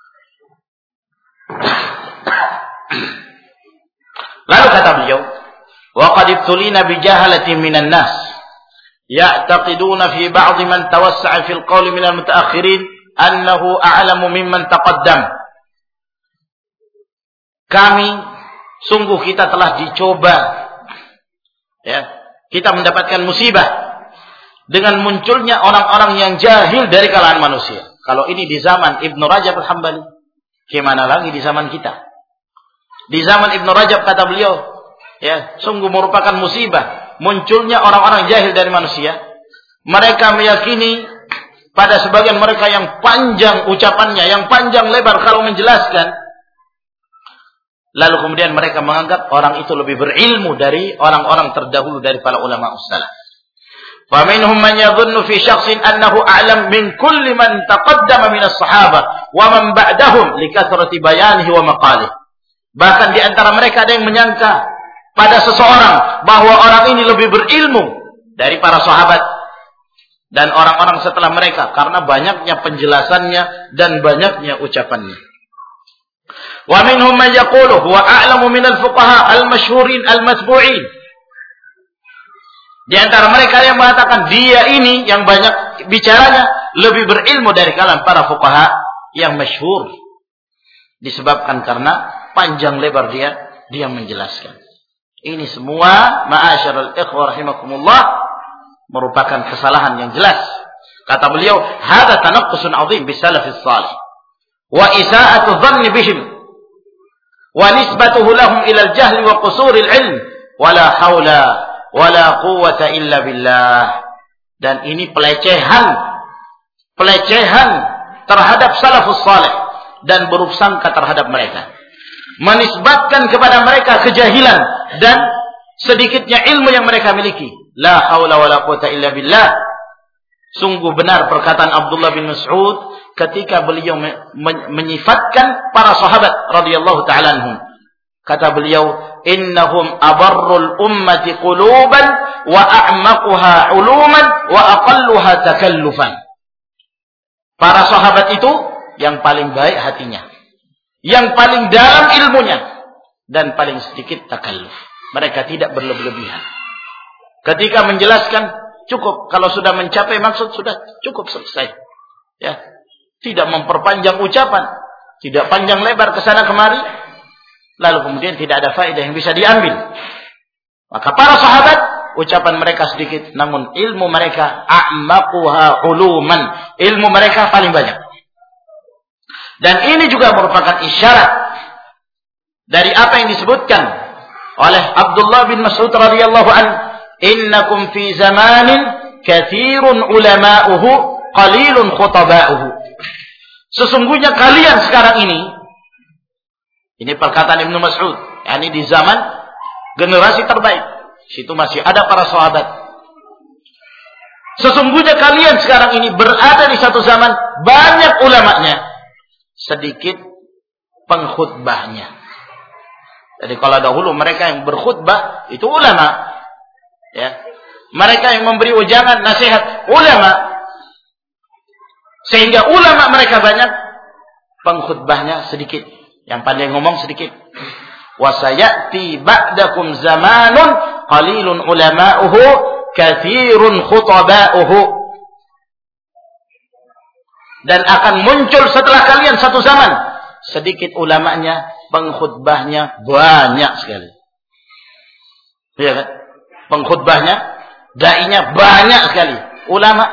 Lalu kata beliau, wa qad ibtulina bi jahalatin minan nas ya'taqiduna fi ba'd man tawassa'a fil qawl min al-mutaakhirin annahu a'lamu mimman taqaddam. Kami sungguh kita telah dicoba, ya, kita mendapatkan musibah dengan munculnya orang-orang yang jahil dari kalangan manusia. Kalau ini di zaman Ibnu Rajab Al-Hambali, gimana lagi di zaman kita? Di zaman Ibnu Rajab kata beliau, ya, sungguh merupakan musibah munculnya orang-orang jahil dari manusia. Mereka meyakini pada sebagian mereka yang panjang ucapannya, yang panjang lebar kalau menjelaskan. Lalu kemudian mereka menganggap orang itu lebih berilmu dari orang-orang terdahulu dari para ulama ussalaf. Faminhum man yadhunnu fi shakhsin annahu a'lam min kulli man taqaddama min as-sahabah wa man ba'dahum li kathrati bayanihi wa maqalihi. Bahkan di antara mereka ada yang menyangka pada seseorang bahwa orang ini lebih berilmu dari para sahabat dan orang-orang setelah mereka karena banyaknya penjelasannya dan banyaknya ucapannya. Wa minhum man yaqulu huwa a'lamu min al-fuqaha al-masyhurin al-matbu'in. Di antara mereka yang mengatakan dia ini yang banyak bicaranya lebih berilmu dari kalangan para fuqaha yang masyhur. Disebabkan karena panjang lebar dia menjelaskan. Ini semua ma'asyiral ikhwah rahimakumullah merupakan kesalahan yang jelas. Kata beliau, "Hadza tanaqqusun 'azim bi salafis salih wa isa'atu dhanni bihim wa nisbatuhu lahum ila al-jahl wa qusur al-'ilm wala haula wala quwwata illa billah. Dan ini pelecehan terhadap salafus salih dan buruk sangka terhadap mereka. Menisbatkan kepada mereka kejahilan dan sedikitnya ilmu yang mereka miliki. La haula wala quwwata illa billah. Sungguh benar perkataan Abdullah bin Mas'ud ketika beliau menyifatkan para sahabat radhiyallahu ta'ala anhum. Kata beliau, innahum abarrul ummati quluban wa a'maquha uluman wa aqalluha takallufan. Para sahabat itu yang paling baik hatinya, yang paling dalam ilmunya, dan paling sedikit takalluf. Mereka tidak berlebihan. Ketika menjelaskan, cukup. Kalau sudah mencapai maksud, sudah cukup, selesai. Ya, tidak memperpanjang ucapan, tidak panjang lebar ke sana kemari, lalu kemudian tidak ada faedah yang bisa diambil. Maka para sahabat, ucapan mereka sedikit, namun ilmu mereka a'maquha uluman, ilmu mereka paling banyak. Dan ini juga merupakan isyarat dari apa yang disebutkan oleh Abdullah bin Mas'ud radhiyallahu anhu, innakum fi zamanin katsirun ulama'uhu qalilun khutaba'uhu. Sesungguhnya kalian sekarang ini perkataan Ibnu Mas'ud, yakni di zaman generasi terbaik, situ masih ada para sahabat. Sesungguhnya kalian sekarang ini berada di satu zaman banyak ulamanya, sedikit pengkhutbahnya. Jadi kalau dahulu mereka yang berkhutbah itu ulama, ya. Mereka yang memberi ujangan, nasihat, ulama. Sehingga ulama mereka banyak, pengkhutbahnya sedikit. Yang pandai ngomong sedikit. Wa sayati ba'dakum zamanun qalilun ulama'uhu katsirun khutaba'uhu. Dan akan muncul setelah kalian satu zaman, sedikit ulamanya, pengkhutbahnya banyak sekali. Iya kan? Pengkhutbahnya, dai-nya banyak sekali. Ulama,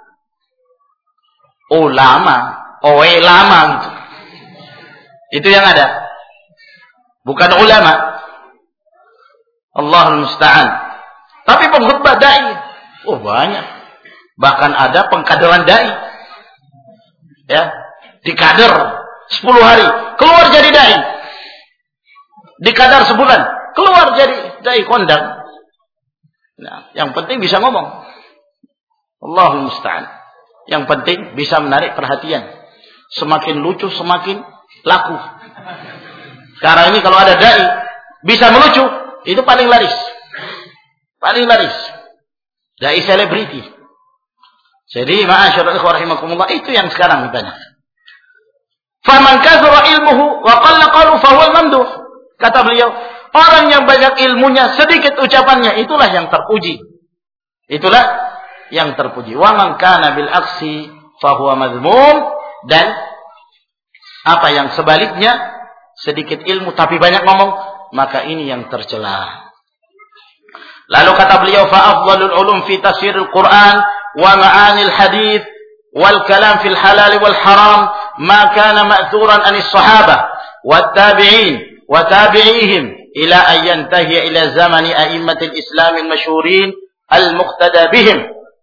gitu. Itu yang ada. Bukan ulama. Allahul musta'an. Tapi pengkhutbah dai, banyak. Bahkan ada pengkaderan dai. Ya, dikader 10 hari, keluar jadi dai. Dikadar sebulan, keluar jadi dai kondang. Nah, yang penting bisa ngomong. Allahul musta'an. Yang penting bisa menarik perhatian. Semakin lucu semakin laku. Sekarang ini kalau ada dai bisa melucu, itu paling laris. Paling laris. Dai selebriti. Jadi ma'asyiral ikhwah rahimakumullah, itu yang sekarang banyak. Faman kathura ilmuhu wa qalla qalu fa huwa mamduh. Kata beliau, orang yang banyak ilmunya, sedikit ucapannya, itulah yang terpuji. Itulah yang terpuji. Wa man kana bil aksi fa huwa madhmum. Dan apa yang sebaliknya, sedikit ilmu tapi banyak ngomong, maka ini yang tercela. Lalu kata beliau, fa afdhalul ulum fi tafsiril Quran wa ma'anil hadith wal kalam fil halal wal haram ma kana ma'thuran anis sahabah wat tabi'in wa tabi'ihim ila an yantahi ila zamani a'immatil Islam al-masyhurin al-muqtada bihim.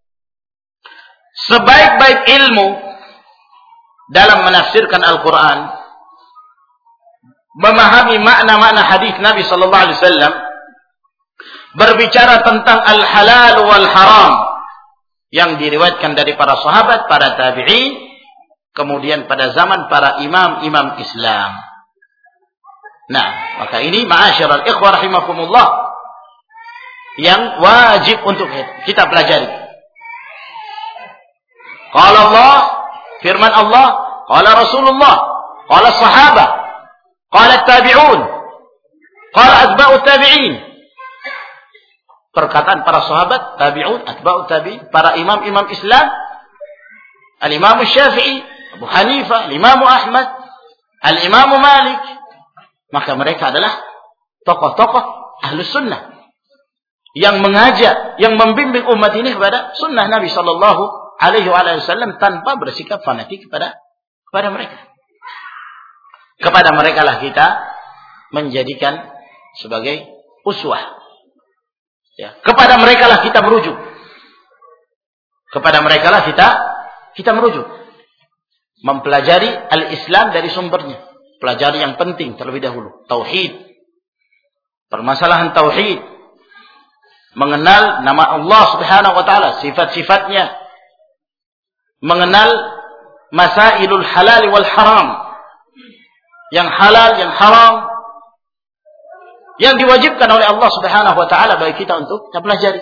Sebaik-baik ilmu dalam menafsirkan Al-Quran, memahami makna-makna hadis Nabi sallallahu alaihi wasallam, berbicara tentang al-halal wal haram yang diriwayatkan dari para sahabat, para tabi'in, kemudian pada zaman para imam-imam Islam. Nah, maka ini ma'asyiral ikhwah rahimakumullah yang wajib untuk kita pelajari. Qala Allah, firman Allah, qala Rasulullah, qala sahabah, qala tabi'un, qala atba'ut tabi'in. Perkataan para sahabat, tabi'un, atba'ut tabi'in, para imam-imam Islam, al-Imam Syafi'i, Abu Hanifah, al-Imam Ahmad, al-Imam Malik. Maka mereka adalah tokoh-tokoh Ahlus Sunnah yang mengajak, yang membimbing umat ini kepada sunnah Nabi sallallahu alaihi wasallam tanpa bersikap fanatik kepada mereka. Kepada mereka lah kita menjadikan sebagai uswah. Ya, kepada mereka lah kita merujuk. Kepada mereka lah kita merujuk. Mempelajari al-Islam dari sumbernya. Pelajari yang penting terlebih dahulu. Tauhid. Permasalahan tauhid. Mengenal nama Allah Subhanahu wa taala, sifat-sifatnya. Mengenal masailul halal wal haram. Yang halal, yang haram. Yang diwajibkan oleh Allah Subhanahu wa taala bagi kita untuk kita pelajari.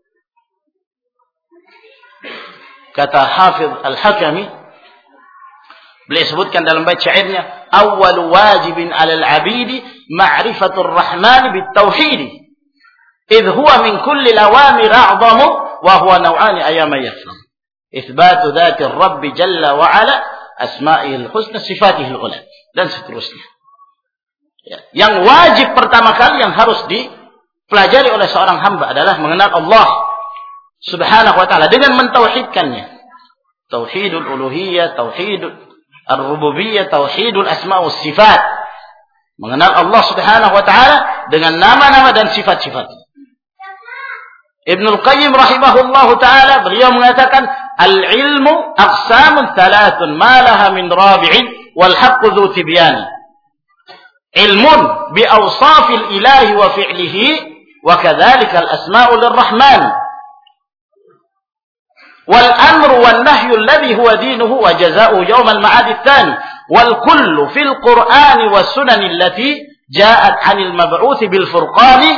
Kata Hafiz Al-Hakami, beliau sebutkan dalam bait syairnya, awwalu wajibin 'alal 'abidi ma'rifatur rahman bitauhid. Idh huwa min kulli al-awamir a'zamu wa huwa naw'ani ayyama yafham. Itsbatu dzatir rabb jalla wa 'ala, asma'ihil husna, sifatihil ula, dan seterusnya. Ya. Yang wajib pertama kali yang harus dipelajari oleh seorang hamba adalah mengenal Allah Subhanahu wa ta'ala dengan mentauhidkannya. Tauhidul uluhiyah, tauhidul ar-rububiyyah, tauhidul asma' was sifat. Mengenal Allah Subhanahu wa ta'ala dengan nama-nama dan sifat-sifat. Ibnul Qayyim rahimahullahu ta'ala beliau mengatakan al-ilmu aqsamun thalathun ma laha min rabi'in wal haqqu dhu tibyani. Ilmun bi awsafil ilahi wa fi'lihi wa kadzalika al-asma'u lirrahman. Wal amru wan nahyu alladhi huwa dinuhu wa jazaa'u yawm al-ma'ad ats-tsani wal kullu fil qur'ani was sunani allati ja'at 'anil mab'uts bil furqani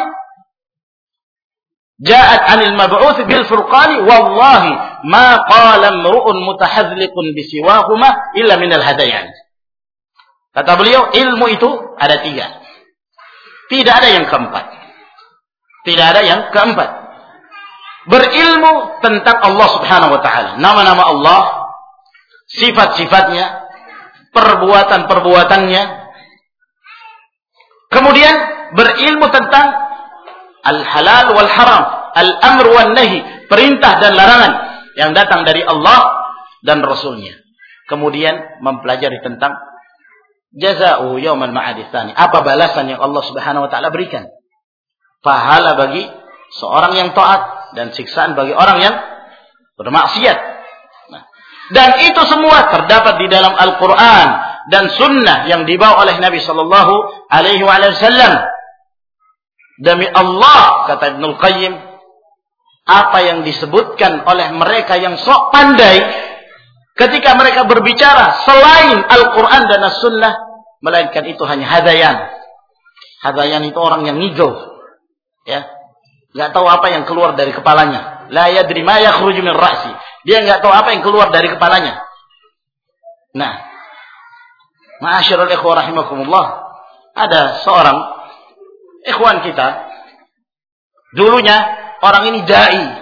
wallahi ma qala imru'un mutahadzliqun bisiwahuma illa min al-hadayan. Kata beliau, ilmu itu ada 3. Tidak ada yang keempat. Tidak ada yang keempat. Berilmu tentang Allah Subhanahu wa ta'ala. Nama-nama Allah, sifat-sifatnya, perbuatan-perbuatannya. Kemudian berilmu tentang al-halal wal haram, al-amr wal nahi, perintah dan larangan yang datang dari Allah dan Rasulnya. Kemudian mempelajari tentang jazaa'u yaumal ma'ad ats-tsani, apa balasan yang Allah Subhanahu wa ta'ala berikan. Pahala bagi seorang yang taat dan siksaan bagi orang yang bermaksiat. Nah, dan itu semua terdapat di dalam Al-Qur'an dan sunnah yang dibawa oleh Nabi sallallahu alaihi wasallam. Demi Allah, kata Ibnul Qayyim, apa yang disebutkan oleh mereka yang sok pandai ketika mereka berbicara selain Al-Quran dan As-Sunnah, melainkan itu hanya hadayan. Hadayan itu orang yang ngigau. Ya. Nggak tahu apa yang keluar dari kepalanya. La yadri ma yakhruju min ra'si. Dia nggak tahu apa yang keluar dari kepalanya. Nah, ma'asyiral ikhwah rahimakumullah, ada seorang ikhwan kita, dulunya orang ini dai.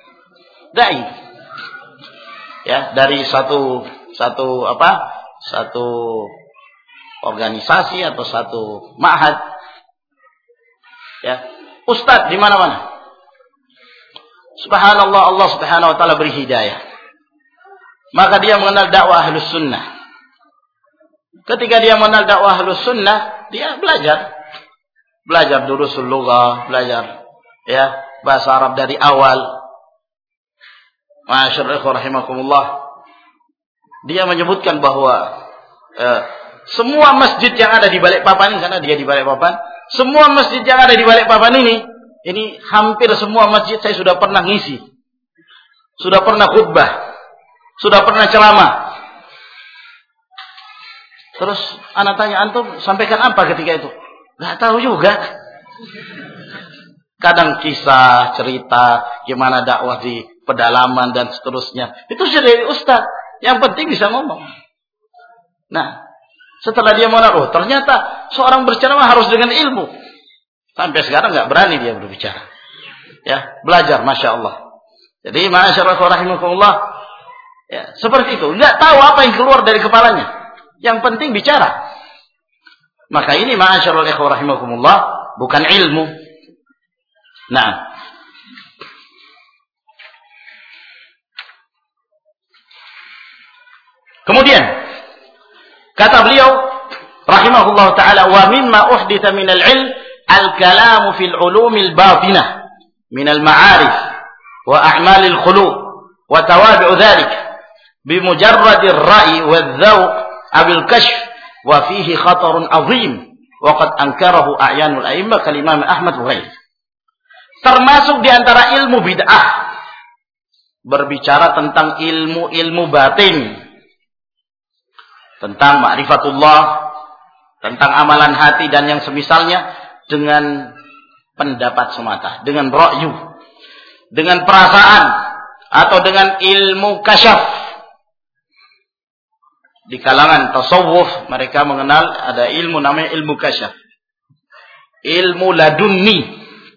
Ya, dari satu organisasi atau satu ma'had. Ya, ustaz di mana-mana. Subhanallah, Allah Subhanahu wa taala beri hidayah. Maka dia mengenal dakwah Ahlus Sunnah. Ketika dia mengenal dakwah Ahlus Sunnah, dia belajar durusul lughah, belajar ya bahasa Arab dari awal. Ma'asyiral ikhwah rahimakumullah. Dia menyebutkan bahwa semua masjid yang ada di Balikpapan, karena dia di Balikpapan, semua masjid yang ada di Balikpapan ini hampir semua masjid saya sudah pernah ngisi. Sudah pernah khutbah, sudah pernah ceramah. Terus anak tanya, antum sampaikan apa ketika itu? Nggak tahu juga. Kadang kisah, cerita, gimana dakwah di pedalaman dan seterusnya. Itu sudah dari ustaz. Yang penting bisa ngomong. Nah, setelah dia mengenal, ternyata seorang berceramah harus dengan ilmu. Sampai sekarang nggak berani dia berbicara. Ya, belajar, masya Allah. Jadi, ma'asyarah rahimakumullah, ya, seperti itu. Nggak tahu apa yang keluar dari kepalanya. Yang penting bicara. Maka ini ma'asyarah rahimakumullah, bukan ilmu. Nah, kemudian kata beliau rahimahullah taala, wa mimma uhditha minal ilm al-kalamu fil ulumil batinah minal ma'arif wa a'malil khuluq wa tawabi'u dhalik bimujarradir ra'i wadh-dhawq abil kashf wa fihi khatarun 'azim wa qad ankarahu a'yanul a'immah kal Imam Ahmad wa ghairihi. Termasuk di antara ilmu bid'ah berbicara tentang ilmu batin, tentang ma'rifatullah, tentang amalan hati dan yang semisalnya dengan pendapat semata, dengan ra'yu, dengan perasaan atau dengan ilmu kasyaf. Di kalangan tasawuf mereka mengenal ada ilmu namanya ilmu kasyaf, ilmu ladunni.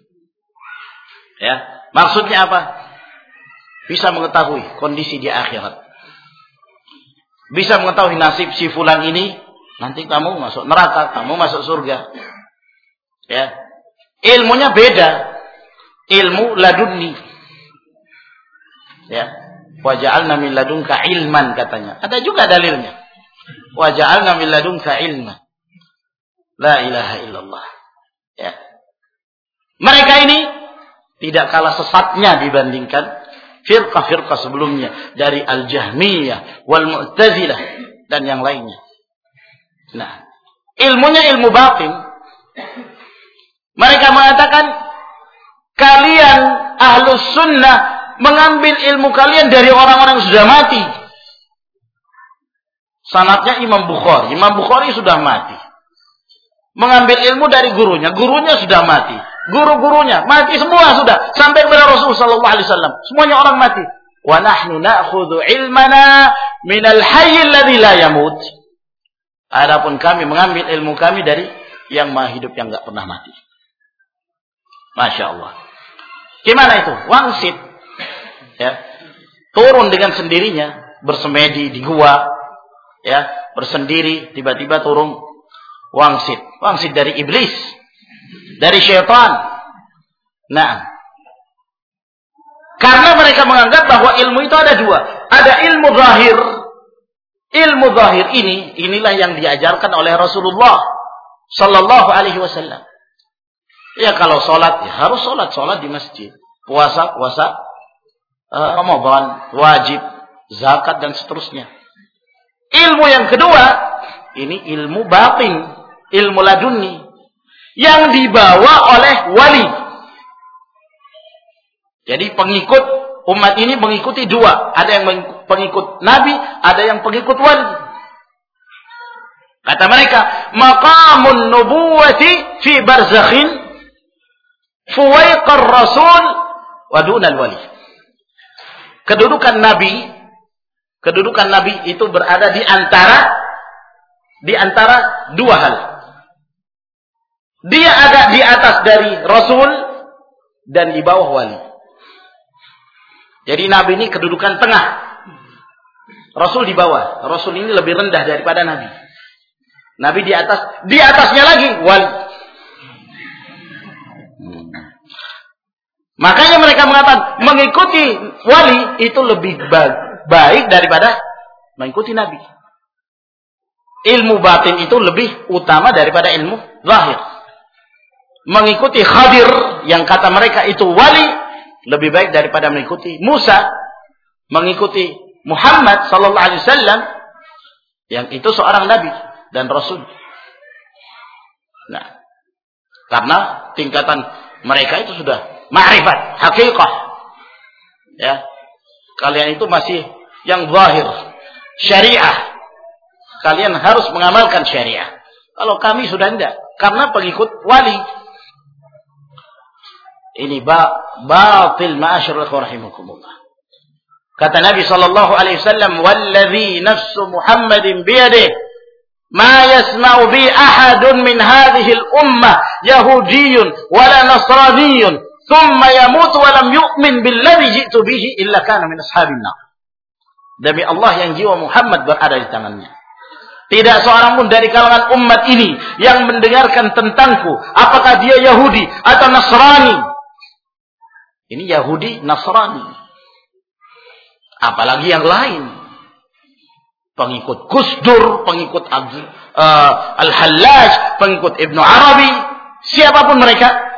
Ya, maksudnya apa? Bisa mengetahui kondisi di akhirat, bisa mengetahui nasib si fulan ini, nanti kamu masuk neraka, kamu masuk surga. Ya, ilmunya beda, ilmu ladunni. Ya, waja'alna min ladunka ilman katanya. Ada juga dalilnya. Waja'alna min ladunka ilman. La ilaha illallah. Ya. Mereka ini tidak kalah sesatnya dibandingkan firqah-firqah sebelumnya dari Al-Jahmiyah wal Mu'tazilah dan yang lainnya. Nah, ilmunya ilmu batin. Mereka mengatakan kalian ahlus sunnah mengambil ilmu kalian dari orang-orang yang sudah mati. Sanadnya Imam Bukhari. Imam Bukhari sudah mati. Mengambil ilmu dari gurunya. Gurunya sudah mati. Guru-gurunya mati semua sudah. Sampai kepada Rasul sallallahu alaihi wasallam. Semuanya orang mati. Wa nahnu na'khudhu ilmana minal hayy alladhi la yamut. Adapun kami mengambil ilmu kami dari yang maha hidup yang enggak pernah mati. Masya Allah. Gimana itu? Wangsit. Ya. Turun dengan sendirinya. Bersemedi di gua. Ya. Bersendiri. Tiba-tiba turun wangsit. Wangsit dari iblis. Dari syaitan. Nah. Karena mereka menganggap bahwa ilmu itu ada dua. Ada ilmu zahir. Ilmu zahir inilah yang diajarkan oleh Rasulullah sallallahu alaihi wasallam. Ya kalau sholat, ya harus sholat di masjid. Puasa, Ramadan, wajib, zakat dan seterusnya. Ilmu yang kedua, ini ilmu batin, ilmu laduni, yang dibawa oleh wali. Jadi pengikut umat ini mengikuti dua. Ada yang pengikut Nabi, ada yang pengikut wali. Kata mereka, maqamun nubuwati fi barzakhin fuwaiqar rasul wa dunal wali. Kedudukan Nabi itu berada di antara dua hal. Dia ada di atas dari Rasul dan di bawah wali. Jadi Nabi ini kedudukan tengah. Rasul di bawah. Rasul ini lebih rendah daripada Nabi. Nabi di atas, di atasnya lagi wali. Makanya mereka mengatakan mengikuti wali itu lebih baik daripada mengikuti Nabi. Ilmu batin itu lebih utama daripada ilmu zahir. Mengikuti Khadir yang kata mereka itu wali lebih baik daripada mengikuti Musa, mengikuti Muhammad sallallahu alaihi wasallam yang itu seorang nabi dan rasul. Nah, karena tingkatan mereka itu sudah ma'rifat, hakikah. Ya. Kalian itu masih yang zahir, syariah. Kalian harus mengamalkan syariah. Kalau kami sudah tidak, karena pengikut wali. Ini batil ma'asyarul rahimakumullah. Kata Nabi sallallahu alaihi wasallam, "Wallazi nafsu Muhammadin biyadihi, ma yasma'u bi ahadun min hadhihi al-ummah yahudiyyun wala nasraniyyun, thumma yamutu wa lam yu'min billadzi ji'tu bihi illa kana min ashabin nar." Demi Allah yang jiwa Muhammad berada di tangannya, tidak seorang pun dari kalangan umat ini yang mendengarkan tentangku, apakah dia Yahudi atau Nasrani. Ini Yahudi, Nasrani. Apalagi yang lain. Pengikut Gusdur, pengikut Al-Hallaj, pengikut Ibnu Arabi, siapapun mereka.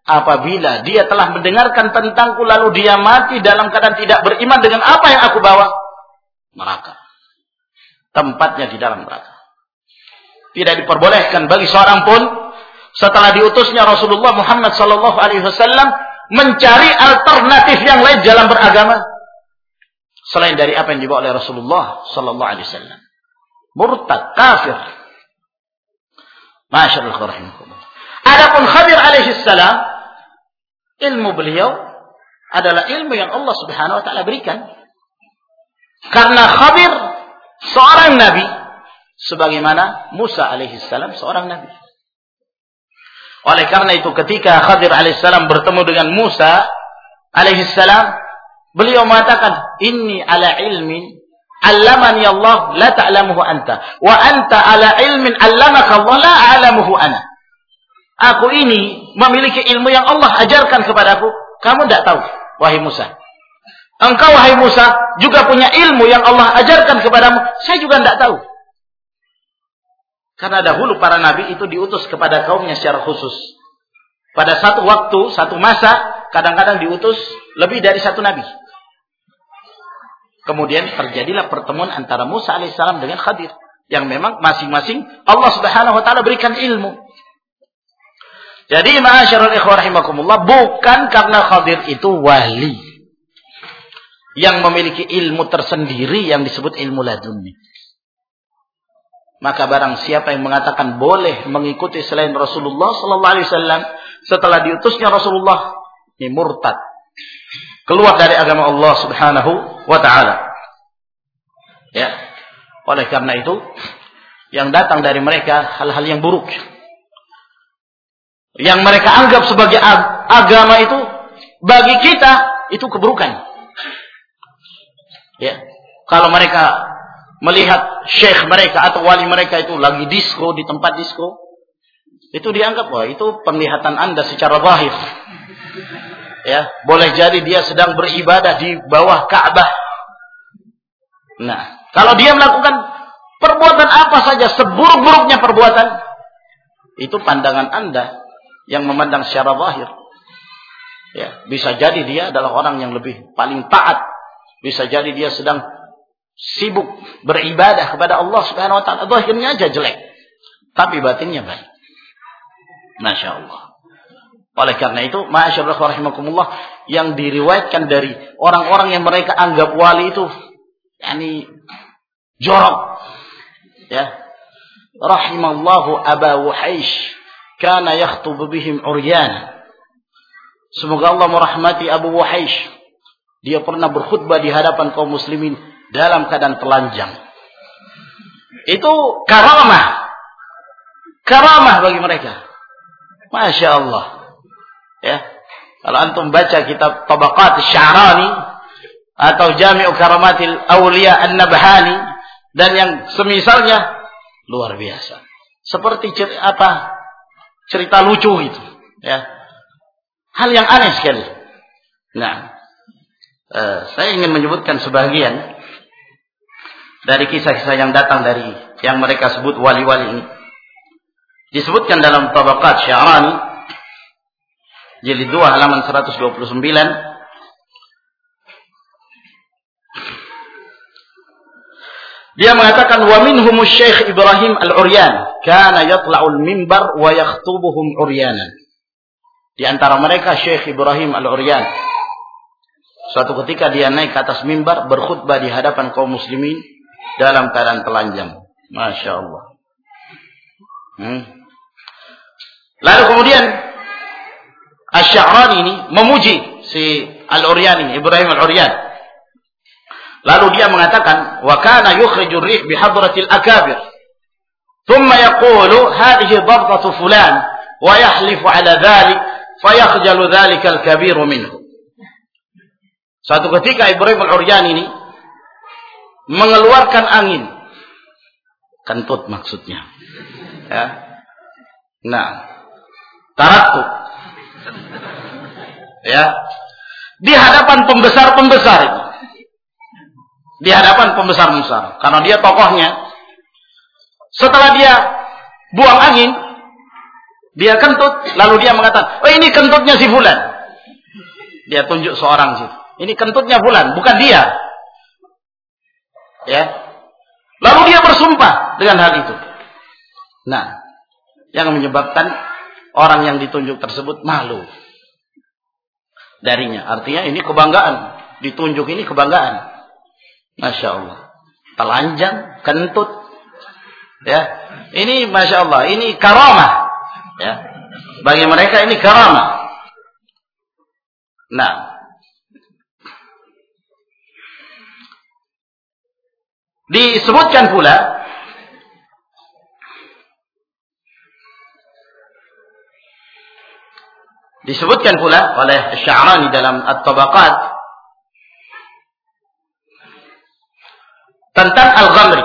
apabila dia telah mendengarkan tentangku lalu dia mati dalam keadaan tidak beriman dengan apa yang aku bawa, neraka. Tempatnya di dalam neraka. Tidak diperbolehkan bagi seorang pun setelah diutusnya Rasulullah Muhammad sallallahu alaihi wasallam mencari alternatif yang lain dalam beragama selain dari apa yang dibawa oleh Rasulullah sallallahu alaihi wasallam. Murtad, kafir. Masyaallah rahimakumullah. Adapun Khadir alaihi salam, ilmu beliau adalah ilmu yang Allah Subhanahu wa taala berikan. Karena Khadir seorang nabi sebagaimana Musa alaihi salam seorang nabi. Oleh karena itu ketika Khadir alaihi salam bertemu dengan Musa alaihi salam, beliau mengatakan, "Inni ala ilmin 'allamani Allah la ta'lamuhu anta wa anta ala ilmin 'allamaka Allah la a'lamuhu ana." Aku ini memiliki ilmu yang Allah ajarkan kepadaku, kamu tidak tahu, wahai Musa. Engkau wahai Musa juga punya ilmu yang Allah ajarkan kepadamu, saya juga tidak tahu. Karena dahulu para nabi itu diutus kepada kaumnya secara khusus. Pada satu waktu, satu masa, kadang-kadang diutus lebih dari satu nabi. Kemudian terjadilah pertemuan antara Musa alaihissalam dengan Khadir. Yang memang masing-masing Allah subhanahu wa ta'ala berikan ilmu. Jadi ma'asyarul ikhwah rahimakumullah, bukan karena Khadir itu wali yang memiliki ilmu tersendiri yang disebut ilmu laduni. Maka barang siapa yang mengatakan boleh mengikuti selain Rasulullah sallallahu alaihi wasallam setelah diutusnya Rasulullah, ini murtad, keluar dari agama Allah Subhanahu wa taala. Ya. Oleh karena itu, yang datang dari mereka hal-hal yang buruk. Yang mereka anggap sebagai agama itu bagi kita itu keburukan. Ya. Kalau mereka melihat syekh mereka atau wali mereka itu lagi disko di tempat disko, itu dianggap wah itu penglihatan Anda secara zahir. Ya, boleh jadi dia sedang beribadah di bawah Ka'bah. Nah, kalau dia melakukan perbuatan apa saja seburuk-buruknya perbuatan, itu pandangan Anda yang memandang secara zahir. Ya, bisa jadi dia adalah orang yang lebih paling taat. Bisa jadi dia sedang sibuk beribadah kepada Allah Subhanahu wa taala. Zahirnya aja jelek, tapi batinnya baik. Masya Allah. Oleh karena itu, ma'asyarullah rahimakumullah, yang diriwayatkan dari orang-orang yang mereka anggap wali itu yani jorok. Ya. Rahimallahu Aba Wuhaish kana yakhtub bihim uryana. Semoga Allah merahmati Abu Wuhaish. Dia pernah berkhutbah di hadapan kaum muslimin dalam keadaan telanjang. Itu karamah. Karamah bagi mereka. Masya Allah. Ya. Kalau antum baca kitab Tabaqat Sya'rani atau Jami'u Karamatil Awliya An-Nabhani dan yang semisalnya, luar biasa. Seperti cerita lucu itu, ya. Hal yang aneh sekali. Nah, saya ingin menyebutkan sebagian dari kisah-kisah yang datang dari yang mereka sebut wali-wali ini. Disebutkan dalam Tabaqat Sya'rani jilid 2 halaman 129. Dia mengatakan wa minhum Syekh Ibrahim Al-Uryan kana yatla'ul mimbar wa yakhtubuhum uryanan. Di antara mereka Syekh Ibrahim Al-Uryan. Suatu ketika dia naik ke atas mimbar berkhutbah di hadapan kaum muslimin dalam keadaan telanjang. Masya Allah. Lalu kemudian Asy-Sya'rani ini memuji si Al-Uryani, Ibrahim Al-Uryan. Lalu dia mengatakan, wa kana yukhrijur rih bi hadratil akabir. Thumma yaqulu hadhihi dhabtatu fulan wa yahlifu ala dhalik fayakhjalu dhalika al-kabir minhu. Suatu ketika Ibrahim Al-Uryan ini mengeluarkan angin. Kentut maksudnya. Ya. Nah, taraktu. Ya. Di hadapan pembesar-pembesar itu. Di hadapan pembesar-pembesar. Karena dia tokohnya. Setelah dia buang angin, Dia kentut, lalu dia mengatakan, "Oh, ini kentutnya si fulan." Dia tunjuk seorang situ. Ini kentutnya fulan, bukan dia. Ya. Lalu dia bersumpah dengan hal itu. Nah, yang menyebabkan orang yang ditunjuk tersebut malu darinya. Artinya ini kebanggaan. Ditunjuk ini kebanggaan. Masya Allah. Telanjang, kentut. Ya. Ini Masya Allah. Ini karamah. Ya. Bagi mereka ini karamah. Nah. Disebutkan pula oleh Sya'rani dalam At-Tabaqat tentang Al-Ghamri.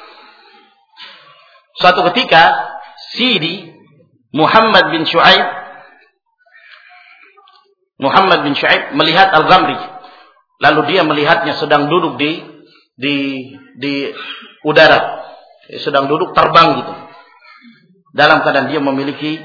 Suatu ketika Sidi Muhammad bin Shu'aib melihat Al-Ghamri. Lalu dia melihatnya sedang duduk di udara, sedang duduk terbang gitu. Dalam keadaan dia memiliki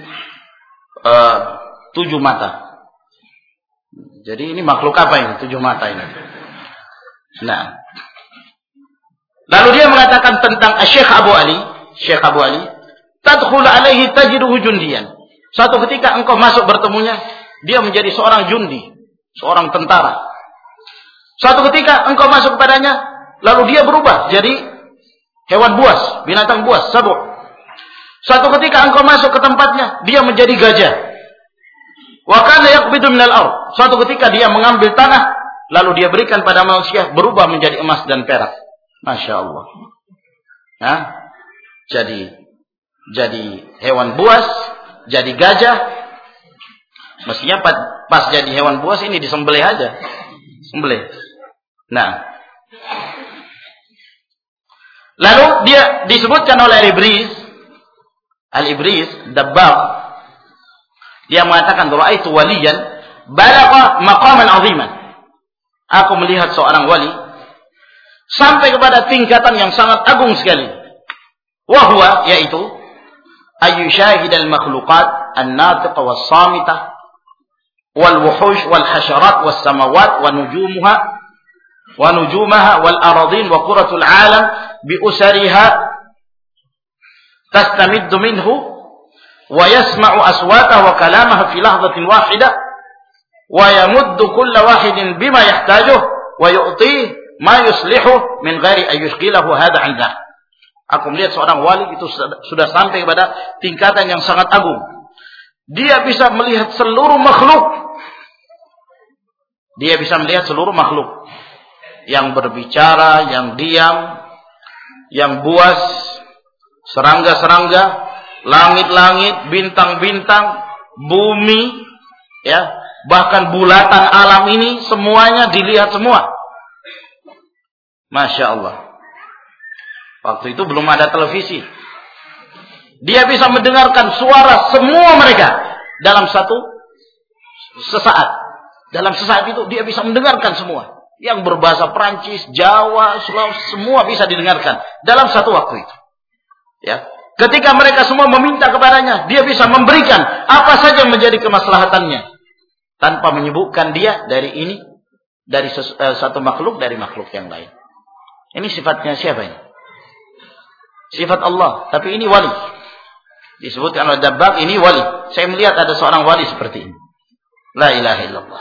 7 mata. Jadi ini makhluk apa ini 7 mata ini? Nah, lalu dia mengatakan tentang Syekh Abu Ali, tadkhul alaihi tajiduhu jundiyan. Suatu ketika engkau masuk bertemunya, dia menjadi seorang jundi, seorang tentara. Suatu ketika engkau masuk kepadanya, lalu dia berubah jadi hewan buas, binatang buas, sabuk. Suatu ketika engkau masuk ke tempatnya, dia menjadi gajah. Wa kana yaqbidu minal ardh. Suatu ketika dia mengambil tanah, lalu dia berikan pada manusia, berubah menjadi emas dan perak. Masya Allah. Nah, jadi hewan buas, jadi gajah. Mestinya pas jadi hewan buas ini disembelih aja. Sembelih. Nah. Lalu dia disebutkan oleh Al-Ibris, Dabbagh. Dia mengatakan, "Ra'aitu waliyan balagha maqaman 'aziman." Aku melihat seorang wali sampai kepada tingkatan yang sangat agung sekali. Wa huwa, yaitu ayyushahid al-makhluqat an-natiqa was-samitah wal wuhush wal hasyarat was samawat wa nujumaha wal aradin wa quratul alam bi usariha tastamiddu minhu wa yasma'u aswatahu wa kalamahu fi lahzatin wahidah wa yamuddu kulla wahidin bima yahtajuh wa yu'ti ma yuslihu min ghairi an yushghilahu hadha 'an dhak. Aku melihat seorang wali itu sudah sampai kepada tingkatan yang sangat agung. Dia bisa melihat seluruh makhluk. Dia bisa melihat seluruh makhluk. Yang berbicara, yang diam, yang buas, serangga-serangga, langit-langit, bintang-bintang, bumi, ya, bahkan bulatan alam ini semuanya dilihat semua. Masya Allah. Waktu itu belum ada televisi. Dia bisa mendengarkan suara semua mereka dalam sesaat. Dalam sesaat itu dia bisa mendengarkan semua. Yang berbahasa Perancis, Jawa, Sulawesi, semua bisa didengarkan dalam satu waktu itu. Ya. Ketika mereka semua meminta kepadanya, dia bisa memberikan apa saja yang menjadi kemaslahatannya tanpa menyebutkan dia dari satu makhluk dari makhluk yang lain. Ini sifatnya siapa ini? Sifat Allah, tapi ini wali. Disebutkan oleh Dabbagh, ini wali. Saya melihat ada seorang wali seperti ini. La ilaha illallah.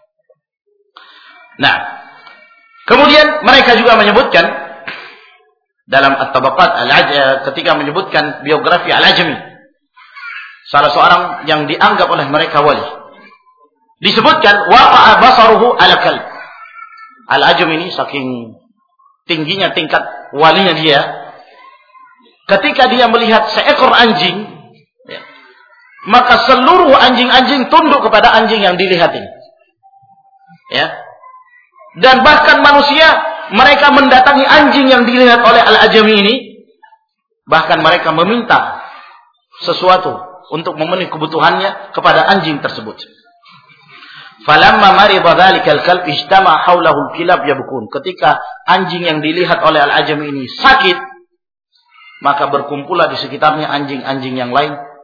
Nah, kemudian mereka juga menyebutkan dalam At-Tabaqat ketika menyebutkan biografi Al-Ajami, salah seorang yang dianggap oleh mereka wali, disebutkan waqa'a basaruhu ala kalb. Al-Ajami ini saking tingginya tingkat walinya dia, ketika dia melihat seekor anjing, ya, maka seluruh anjing-anjing tunduk kepada anjing yang dilihat ini. Ya. Dan bahkan manusia, mereka mendatangi anjing yang dilihat oleh Al-Ajami ini. Bahkan mereka meminta sesuatu untuk memenuhi kebutuhannya kepada anjing tersebut. Falamma marida dzalikal kalb ijtama haulahu al-kilab yabkun. Ketika anjing yang dilihat oleh Al-Ajami ini sakit, maka berkumpullah di sekitarnya anjing-anjing yang lain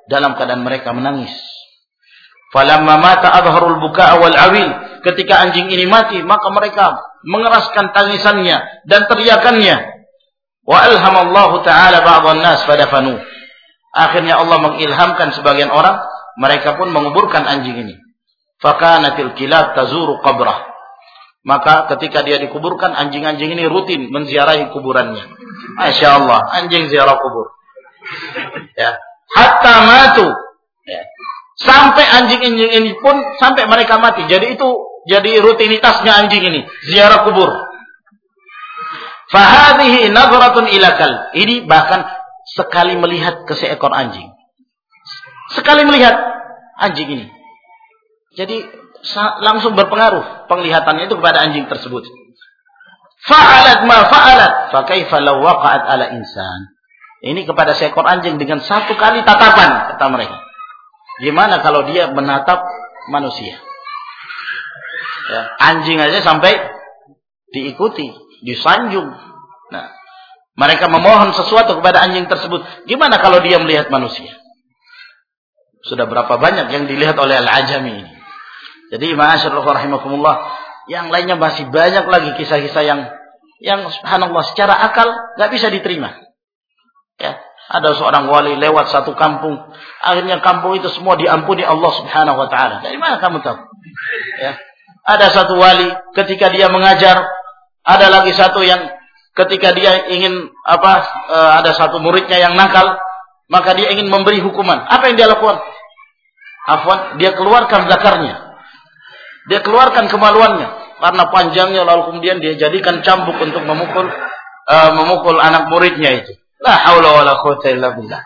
dalam keadaan mereka menangis. Falamma mata adharul buka wal awil. Ketika anjing ini mati, maka mereka mengeraskan tangisannya dan teriakannya. Wa alhamallahu ta'ala ba'dhan nas fadafanu. Akhirnya Allah mengilhamkan sebagian orang, mereka pun menguburkan anjing ini. Fakanatil kilab tazuru qabrah. Maka ketika dia dikuburkan, anjing-anjing ini rutin menziarahi kuburannya. Masya Allah, anjing ziarah kubur. Ya. Hatta matu. Ya. Sampai anjing-anjing ini pun sampai mereka mati. Jadi rutinitasnya anjing ini ziarah kubur. Fahadhihi nadhratun ila kalb. Ini bahkan sekali melihat ke seekor anjing. Sekali melihat anjing ini. Jadi langsung berpengaruh penglihatannya itu kepada anjing tersebut. Fa'alat ma fa'alat, fa kaifa law waqa'at ala insan. Ini kepada seekor anjing dengan satu kali tatapan, kata mereka. Gimana kalau dia menatap manusia? Ya, anjing aja sampai diikuti, disanjung. Nah, mereka memohon sesuatu kepada anjing tersebut. Gimana kalau dia melihat manusia? Sudah berapa banyak yang dilihat oleh Al-Ajami ini. Jadi ma'asyarullah rahimakumullah, yang lainnya masih banyak lagi kisah-kisah yang subhanallah secara akal nggak bisa diterima. Ya, ada seorang wali lewat satu kampung, akhirnya kampung itu semua diampuni Allah Subhanahu wa taala. Dari mana kamu tahu? Ya. Ada satu wali ketika dia mengajar, ada lagi satu yang ketika dia ingin ada satu muridnya yang nakal, maka dia ingin memberi hukuman. Apa yang dia lakukan? Afwan, dia keluarkan zakarnya. Dia keluarkan kemaluannya karena panjangnya, lalu kemudian dia jadikan cambuk untuk memukul anak muridnya itu. La haula wala quwwata illa billah.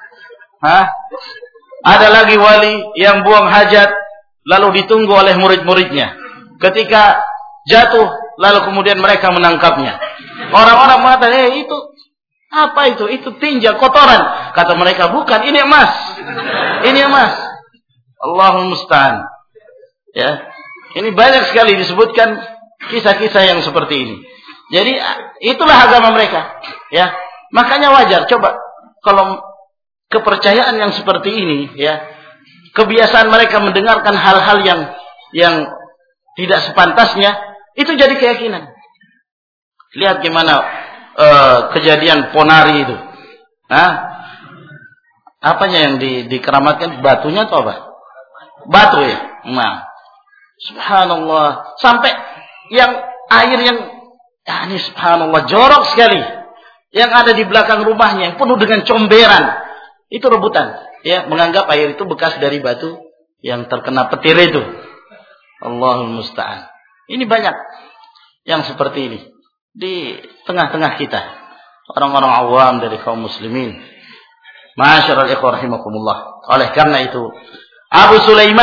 Ada lagi wali yang buang hajat lalu ditunggu oleh murid-muridnya. Ketika jatuh lalu kemudian mereka menangkapnya. Orang-orang mengatakan, itu apa itu? Itu tinja, kotoran. Kata mereka, bukan, ini emas. Ini emas. Allahul musta'an. Ya. Ini banyak sekali disebutkan kisah-kisah yang seperti ini. Jadi itulah agama mereka. Ya. Makanya wajar, coba kalau kepercayaan yang seperti ini, ya, kebiasaan mereka mendengarkan hal-hal yang tidak sepantasnya, itu jadi keyakinan. Lihat gimana kejadian Ponari itu. Apanya yang dikeramatkan? Batunya atau apa? Batu ya. Nah, subhanallah, sampai yang air yang ini subhanallah jorok sekali. Yang ada di belakang rumahnya yang penuh dengan comberan, itu rebutan, ya, menganggap air itu bekas dari batu yang terkena petir itu. Allahul musta'an. Ini banyak yang seperti ini di tengah-tengah kita, orang-orang awam dari kaum muslimin. Ma'asyiral ikhwah rahimakumullah. Oleh karena itu, Abu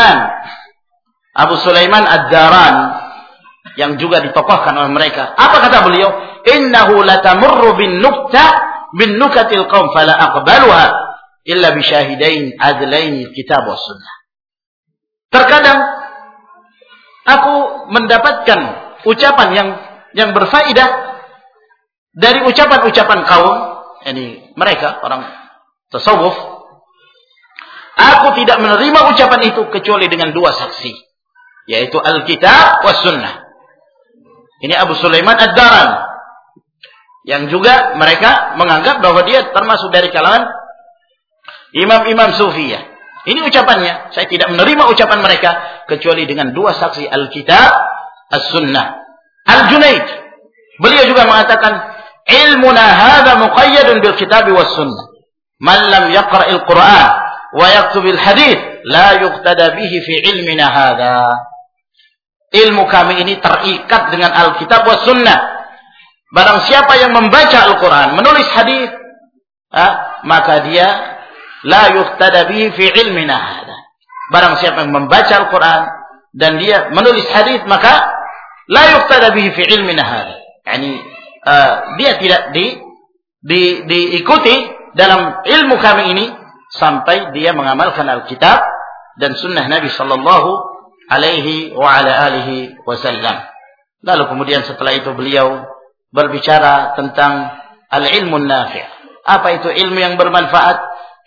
Sulaiman Ad-Daran yang juga ditokohkan oleh mereka. Apa kata beliau? Innahu latamurru bin nukatil qaum fala aqbaluha illa bi syahidain adlain kitab was sunnah. Terkadang aku mendapatkan ucapan yang berfaedah dari ucapan-ucapan kaum, ini mereka orang tasawuf. Aku tidak menerima ucapan itu kecuali dengan dua saksi, yaitu Alkitab was sunnah. Ini Abu Sulaiman Ad-Daran, yang juga mereka menganggap bahwa dia termasuk dari kalangan imam-imam sufiyah. Ini ucapannya, saya tidak menerima ucapan mereka kecuali dengan dua saksi, Alkitab, As-Sunnah. Al-Junaid, beliau juga mengatakan, ilmuna hadha muqayyadun bil kitabi was sunnah. Man lam yaqra'il Qur'an wa yaktubil hadith la yuqtada bihi fi ilmina hadha. Ilmu kami ini terikat dengan Alkitab was sunnah. Barang siapa yang membaca Al-Quran, menulis hadis, maka dia la yuqtada bihi fi ilmina hadha. Barang siapa yang membaca Al-Quran dan dia menulis hadis, maka la yuqtada bihi fi ilmina hadha. Yani dia tidak diikuti dalam ilmu kami ini sampai dia mengamalkan Alkitab dan sunnah Nabi sallallahu alaihi wa ala alihi wasallam. Lalu kemudian setelah itu beliau berbicara tentang al-ilmu nafi'. Apa itu ilmu yang bermanfaat?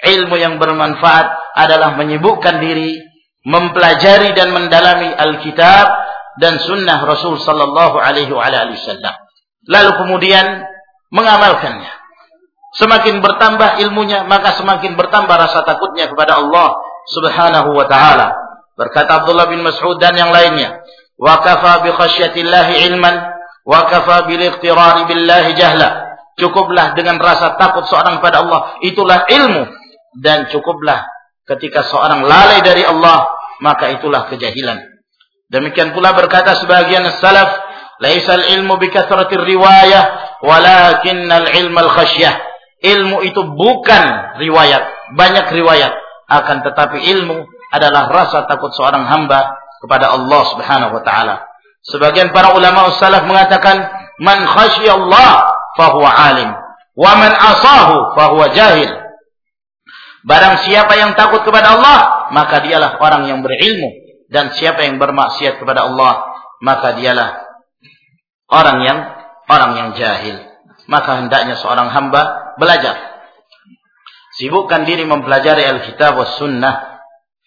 Ilmu yang bermanfaat adalah menyibukkan diri, mempelajari dan mendalami Alkitab dan sunnah Rasul sallallahu alaihi wasallam. Lalu kemudian mengamalkannya. Semakin bertambah ilmunya, maka semakin bertambah rasa takutnya kepada Allah Subhanahu wa taala. Berkata Abdullah bin Mas'ud dan yang lainnya, "Wa kafa bi khasyatillahi ilman, wa kafa bil iqtirari billahi jahla." Cukuplah dengan rasa takut seorang pada Allah, itulah ilmu. Dan cukuplah ketika seorang lalai dari Allah, maka itulah kejahilan. Demikian pula berkata sebagian salaf, "Laisal ilmu bi kathratir riwayah, walakinnal ilmal khasyah." Ilmu itu bukan riwayat, banyak riwayat, akan tetapi ilmu adalah rasa takut seorang hamba kepada Allah Subhanahu wa taala. Sebagian para ulama salaf mengatakan, "Man khasyiyallah fahuwa alim, wa man asahu fahuwa jahil." Barang siapa yang takut kepada Allah, maka dialah orang yang berilmu. Dan siapa yang bermaksiat kepada Allah, maka dialah orang yang jahil. Maka hendaknya seorang hamba belajar. Sibukkan diri mempelajari Alkitab was Sunnah.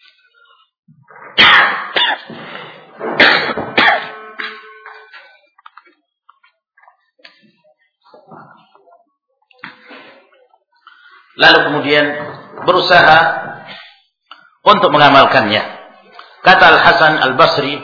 Lalu kemudian berusaha untuk mengamalkannya. Kata Al-Hasan Al-Basri,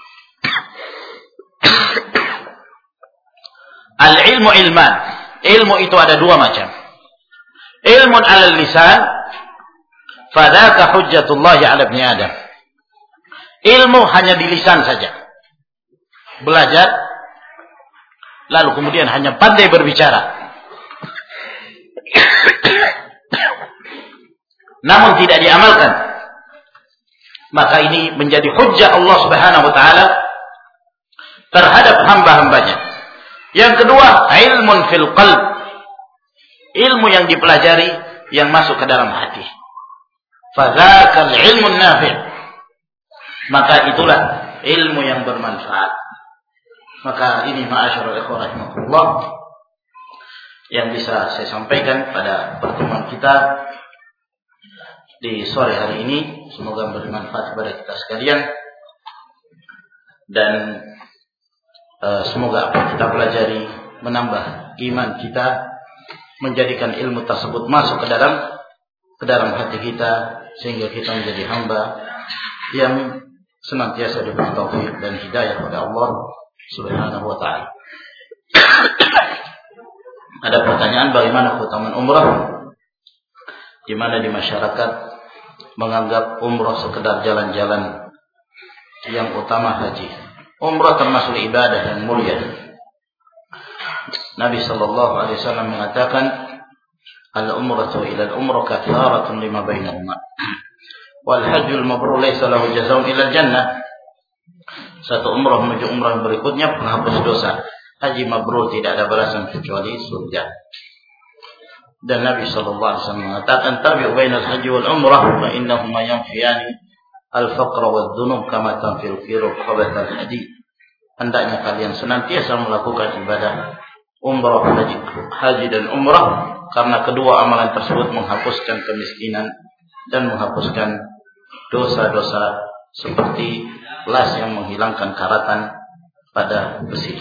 "Al-ilmu ilman." Ilmu itu ada dua macam. Ilmun 'alal lisan, fadzaka hujjatullah 'ala ibni Adam. Ilmu hanya di lisan saja. Belajar lalu kemudian hanya pandai berbicara. Namun tidak diamalkan, maka ini menjadi hujjah Allah Subhanahu wa taala terhadap hamba-hambanya. Yang kedua, ilmun fil qalb. Ilmu yang dipelajari yang masuk ke dalam hati. Fadzakal ilmun nafi'. Maka itulah ilmu yang bermanfaat. Maka ini ma'asyiral ikhwah rahimakumullah yang bisa saya sampaikan pada pertemuan kita di sore hari ini. Semoga bermanfaat kepada kita sekalian, dan semoga apa yang kita pelajari menambah iman kita, menjadikan ilmu tersebut masuk ke dalam hati kita, sehingga kita menjadi hamba yang senantiasa diberi taufik dan hidayah oleh Allah Subhanahu wa taala. Ada pertanyaan, bagaimana keutamaan umrah, di mana di masyarakat menganggap umrah sekedar jalan-jalan, yang utama haji. Umrah termasuk ibadah yang mulia. Nabi sallallahu alaihi wasallam mengatakan, "Al-umratu ila al-umrah kafaratun lima bainahuma. Wal hajjul mabrur laysa lahu jazaa'un illa al-jannah." Satu umrah menuju umrah berikutnya penghapus dosa. Haji mabrur tidak ada balasan kecuali surga. Dan Nabi sallallahu alaihi wasallam mengatakan, "Tabi'u bainal haji wal umrah fa innahuma yanfiyani al-faqra wadh-dhunub kama tanfil kiru khabathal hadid." Hendaknya kalian senantiasa melakukan ibadah umrah, haji dan umrah, karena kedua amalan tersebut menghapuskan kemiskinan dan menghapuskan dosa-dosa seperti las yang menghilangkan karatan pada besi.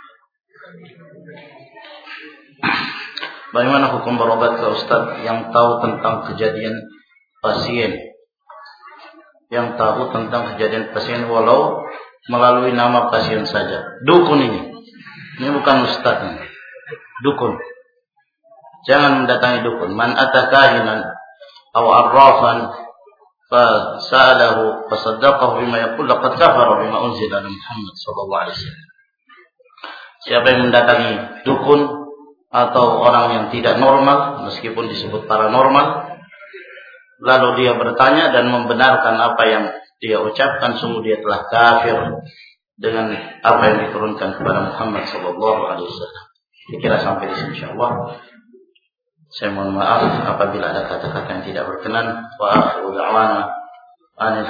Bagaimana hukum berobat ke Ustaz yang tahu tentang kejadian pasien? Yang tahu tentang kejadian pasien walau melalui nama pasien saja. Dukun ini. Ini bukan Ustaz ini. Dukun. Jangan mendatangi dukun. Man atakahinan aw arrafan fa sa'alahu fa saddaqahu bima yaqul laqad kafara bima unzila ala Muhammad sallallahu alaihi wasallam. Siapa yang mendatangi dukun atau orang yang tidak normal, meskipun disebut paranormal, lalu dia bertanya dan membenarkan apa yang dia ucapkan, sungguh dia telah kafir dengan apa yang diturunkan kepada Muhammad sallallahu alaihi wasallam. Dikira sampai di sini insyaallah. Saya mohon maaf apabila ada kata-kata yang tidak berkenan. Wa akhiru da'wana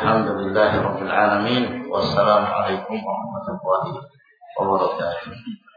alhamdulillahi rabbil alamin. Wassalamualaikum warahmatullahi wabarakatuh.